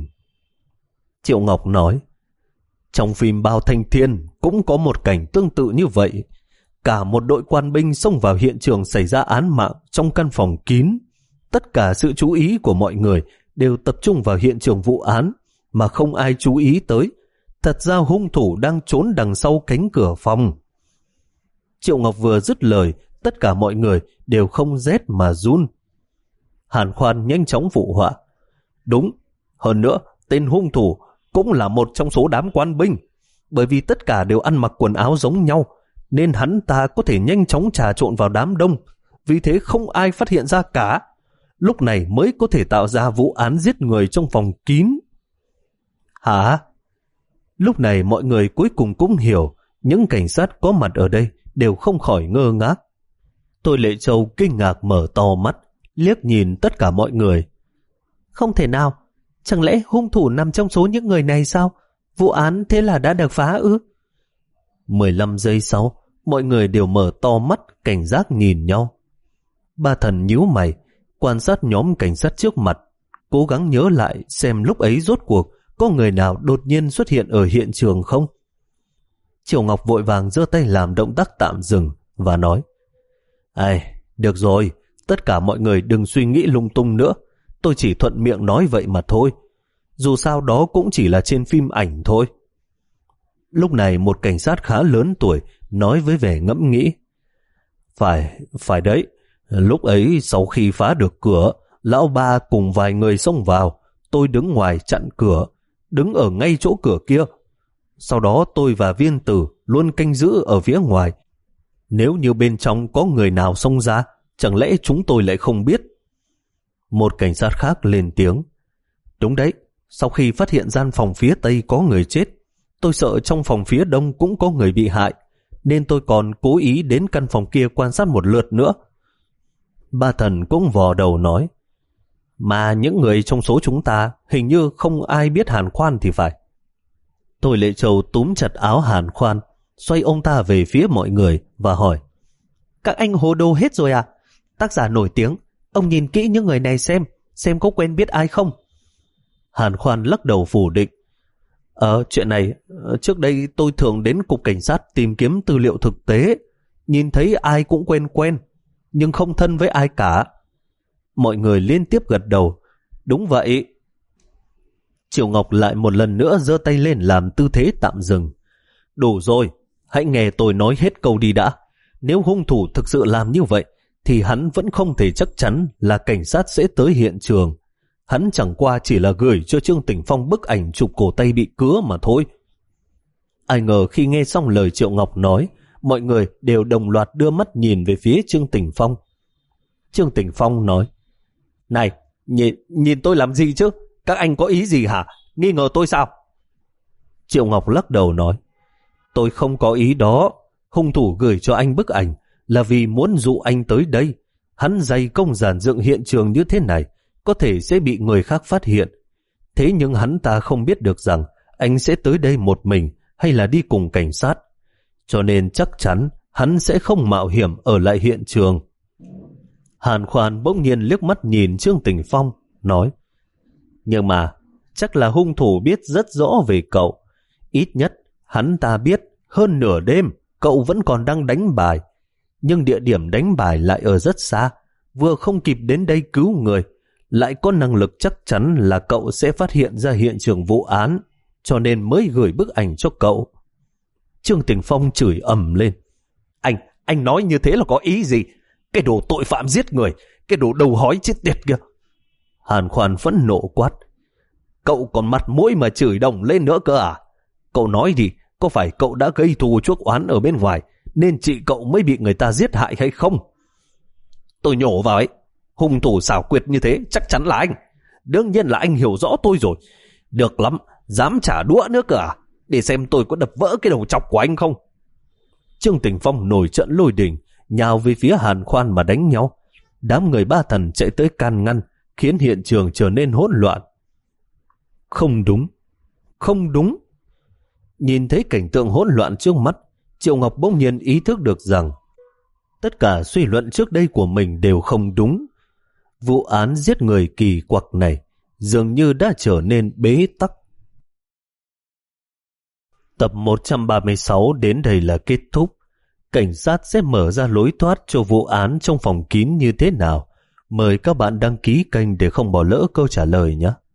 Triệu Ngọc nói, Trong phim Bao Thanh Thiên cũng có một cảnh tương tự như vậy. Cả một đội quan binh xông vào hiện trường xảy ra án mạng trong căn phòng kín. Tất cả sự chú ý của mọi người đều tập trung vào hiện trường vụ án, mà không ai chú ý tới thật ra hung thủ đang trốn đằng sau cánh cửa phòng. Triệu Ngọc vừa dứt lời, tất cả mọi người đều không rét mà run. Hàn Khoan nhanh chóng phụ họa, Đúng, hơn nữa tên hung thủ cũng là một trong số đám quan binh, bởi vì tất cả đều ăn mặc quần áo giống nhau, nên hắn ta có thể nhanh chóng trà trộn vào đám đông, vì thế không ai phát hiện ra cả. Lúc này mới có thể tạo ra vụ án giết người trong phòng kín. Hả? Lúc này mọi người cuối cùng cũng hiểu, những cảnh sát có mặt ở đây đều không khỏi ngơ ngác. Tôi Lệ Châu kinh ngạc mở to mắt, liếc nhìn tất cả mọi người. Không thể nào, chẳng lẽ hung thủ nằm trong số những người này sao? Vụ án thế là đã được phá ư? mười lăm giây sau, mọi người đều mở to mắt, cảnh giác nhìn nhau. Ba Thần nhíu mày, quan sát nhóm cảnh sát trước mặt, cố gắng nhớ lại xem lúc ấy rốt cuộc có người nào đột nhiên xuất hiện ở hiện trường không. Triệu Ngọc vội vàng giơ tay làm động tác tạm dừng và nói: Ai, được rồi, tất cả mọi người đừng suy nghĩ lung tung nữa, tôi chỉ thuận miệng nói vậy mà thôi. Dù sao đó cũng chỉ là trên phim ảnh thôi. Lúc này một cảnh sát khá lớn tuổi nói với vẻ ngẫm nghĩ: Phải, phải đấy, lúc ấy sau khi phá được cửa, lão ba cùng vài người xông vào, tôi đứng ngoài chặn cửa, đứng ở ngay chỗ cửa kia. Sau đó tôi và Viên Tử luôn canh giữ ở phía ngoài. Nếu như bên trong có người nào xông ra, chẳng lẽ chúng tôi lại không biết? Một cảnh sát khác lên tiếng: Đúng đấy, sau khi phát hiện gian phòng phía Tây có người chết, tôi sợ trong phòng phía Đông cũng có người bị hại, nên tôi còn cố ý đến căn phòng kia quan sát một lượt nữa. Ba Thần cũng vò đầu nói: Mà những người trong số chúng ta hình như không ai biết Hàn Khoan thì phải. Tôi Lệ Châu túm chặt áo Hàn Khoan, xoay ông ta về phía mọi người và hỏi: Các anh hồ đồ hết rồi à? Tác giả nổi tiếng, ông nhìn kỹ những người này xem, xem có quen biết ai không? Hàn Khoan lắc đầu phủ định: Ờ, chuyện này, trước đây tôi thường đến cục cảnh sát tìm kiếm tư liệu thực tế, nhìn thấy ai cũng quen quen, nhưng không thân với ai cả. Mọi người liên tiếp gật đầu: Đúng vậy. Triệu Ngọc lại một lần nữa giơ tay lên làm tư thế tạm dừng. Đủ rồi, hãy nghe tôi nói hết câu đi đã. Nếu hung thủ thực sự làm như vậy, thì hắn vẫn không thể chắc chắn là cảnh sát sẽ tới hiện trường. Hắn chẳng qua chỉ là gửi cho Trương Tỉnh Phong bức ảnh chụp cổ tay bị cứa mà thôi. Ai ngờ khi nghe xong lời Triệu Ngọc nói, mọi người đều đồng loạt đưa mắt nhìn về phía Trương Tỉnh Phong. Trương Tỉnh Phong nói: Này, nhìn, nhìn tôi làm gì chứ? Các anh có ý gì hả? Nghi ngờ tôi sao? Triệu Ngọc lắc đầu nói: Tôi không có ý đó. Hung thủ gửi cho anh bức ảnh là vì muốn dụ anh tới đây. Hắn dày công dàn dựng hiện trường như thế này, có thể sẽ bị người khác phát hiện. Thế nhưng hắn ta không biết được rằng anh sẽ tới đây một mình hay là đi cùng cảnh sát. Cho nên chắc chắn hắn sẽ không mạo hiểm ở lại hiện trường. Hàn Khoan bỗng nhiên liếc mắt nhìn Trương Tỉnh Phong, nói: Nhưng mà chắc là hung thủ biết rất rõ về cậu. Ít nhất hắn ta biết hơn nửa đêm cậu vẫn còn đang đánh bài. Nhưng địa điểm đánh bài lại ở rất xa, vừa không kịp đến đây cứu người, lại có năng lực chắc chắn là cậu sẽ phát hiện ra hiện trường vụ án, cho nên mới gửi bức ảnh cho cậu. Trương Tỉnh Phong chửi ầm lên: Anh, anh nói như thế là có ý gì? Cái đồ tội phạm giết người, cái đồ đầu hói chết tiệt kìa. Hàn Khoan phẫn nộ quát: Cậu còn mặt mũi mà chửi đồng lên nữa cơ à? Cậu nói đi, có phải cậu đã gây thù chuốc oán ở bên ngoài nên chị cậu mới bị người ta giết hại hay không? Tôi nhổ vào ấy, hung thủ xảo quyệt như thế chắc chắn là anh. Đương nhiên là anh hiểu rõ tôi rồi. Được lắm, dám trả đũa nữa cơ à? Để xem tôi có đập vỡ cái đầu chọc của anh không. Trương Tỉnh Phong nổi trận lôi đình, nhào về phía Hàn Khoan mà đánh nhau. Đám người Ba Thần chạy tới can ngăn, khiến hiện trường trở nên hỗn loạn. Không đúng, không đúng. Nhìn thấy cảnh tượng hỗn loạn trước mắt, Triệu Ngọc bỗng nhiên ý thức được rằng tất cả suy luận trước đây của mình đều không đúng. Vụ án giết người kỳ quặc này dường như đã trở nên bế tắc. Tập một trăm ba mươi sáu đến đây là kết thúc. Cảnh sát sẽ mở ra lối thoát cho vụ án trong phòng kín như thế nào? Mời các bạn đăng ký kênh để không bỏ lỡ câu trả lời nhé.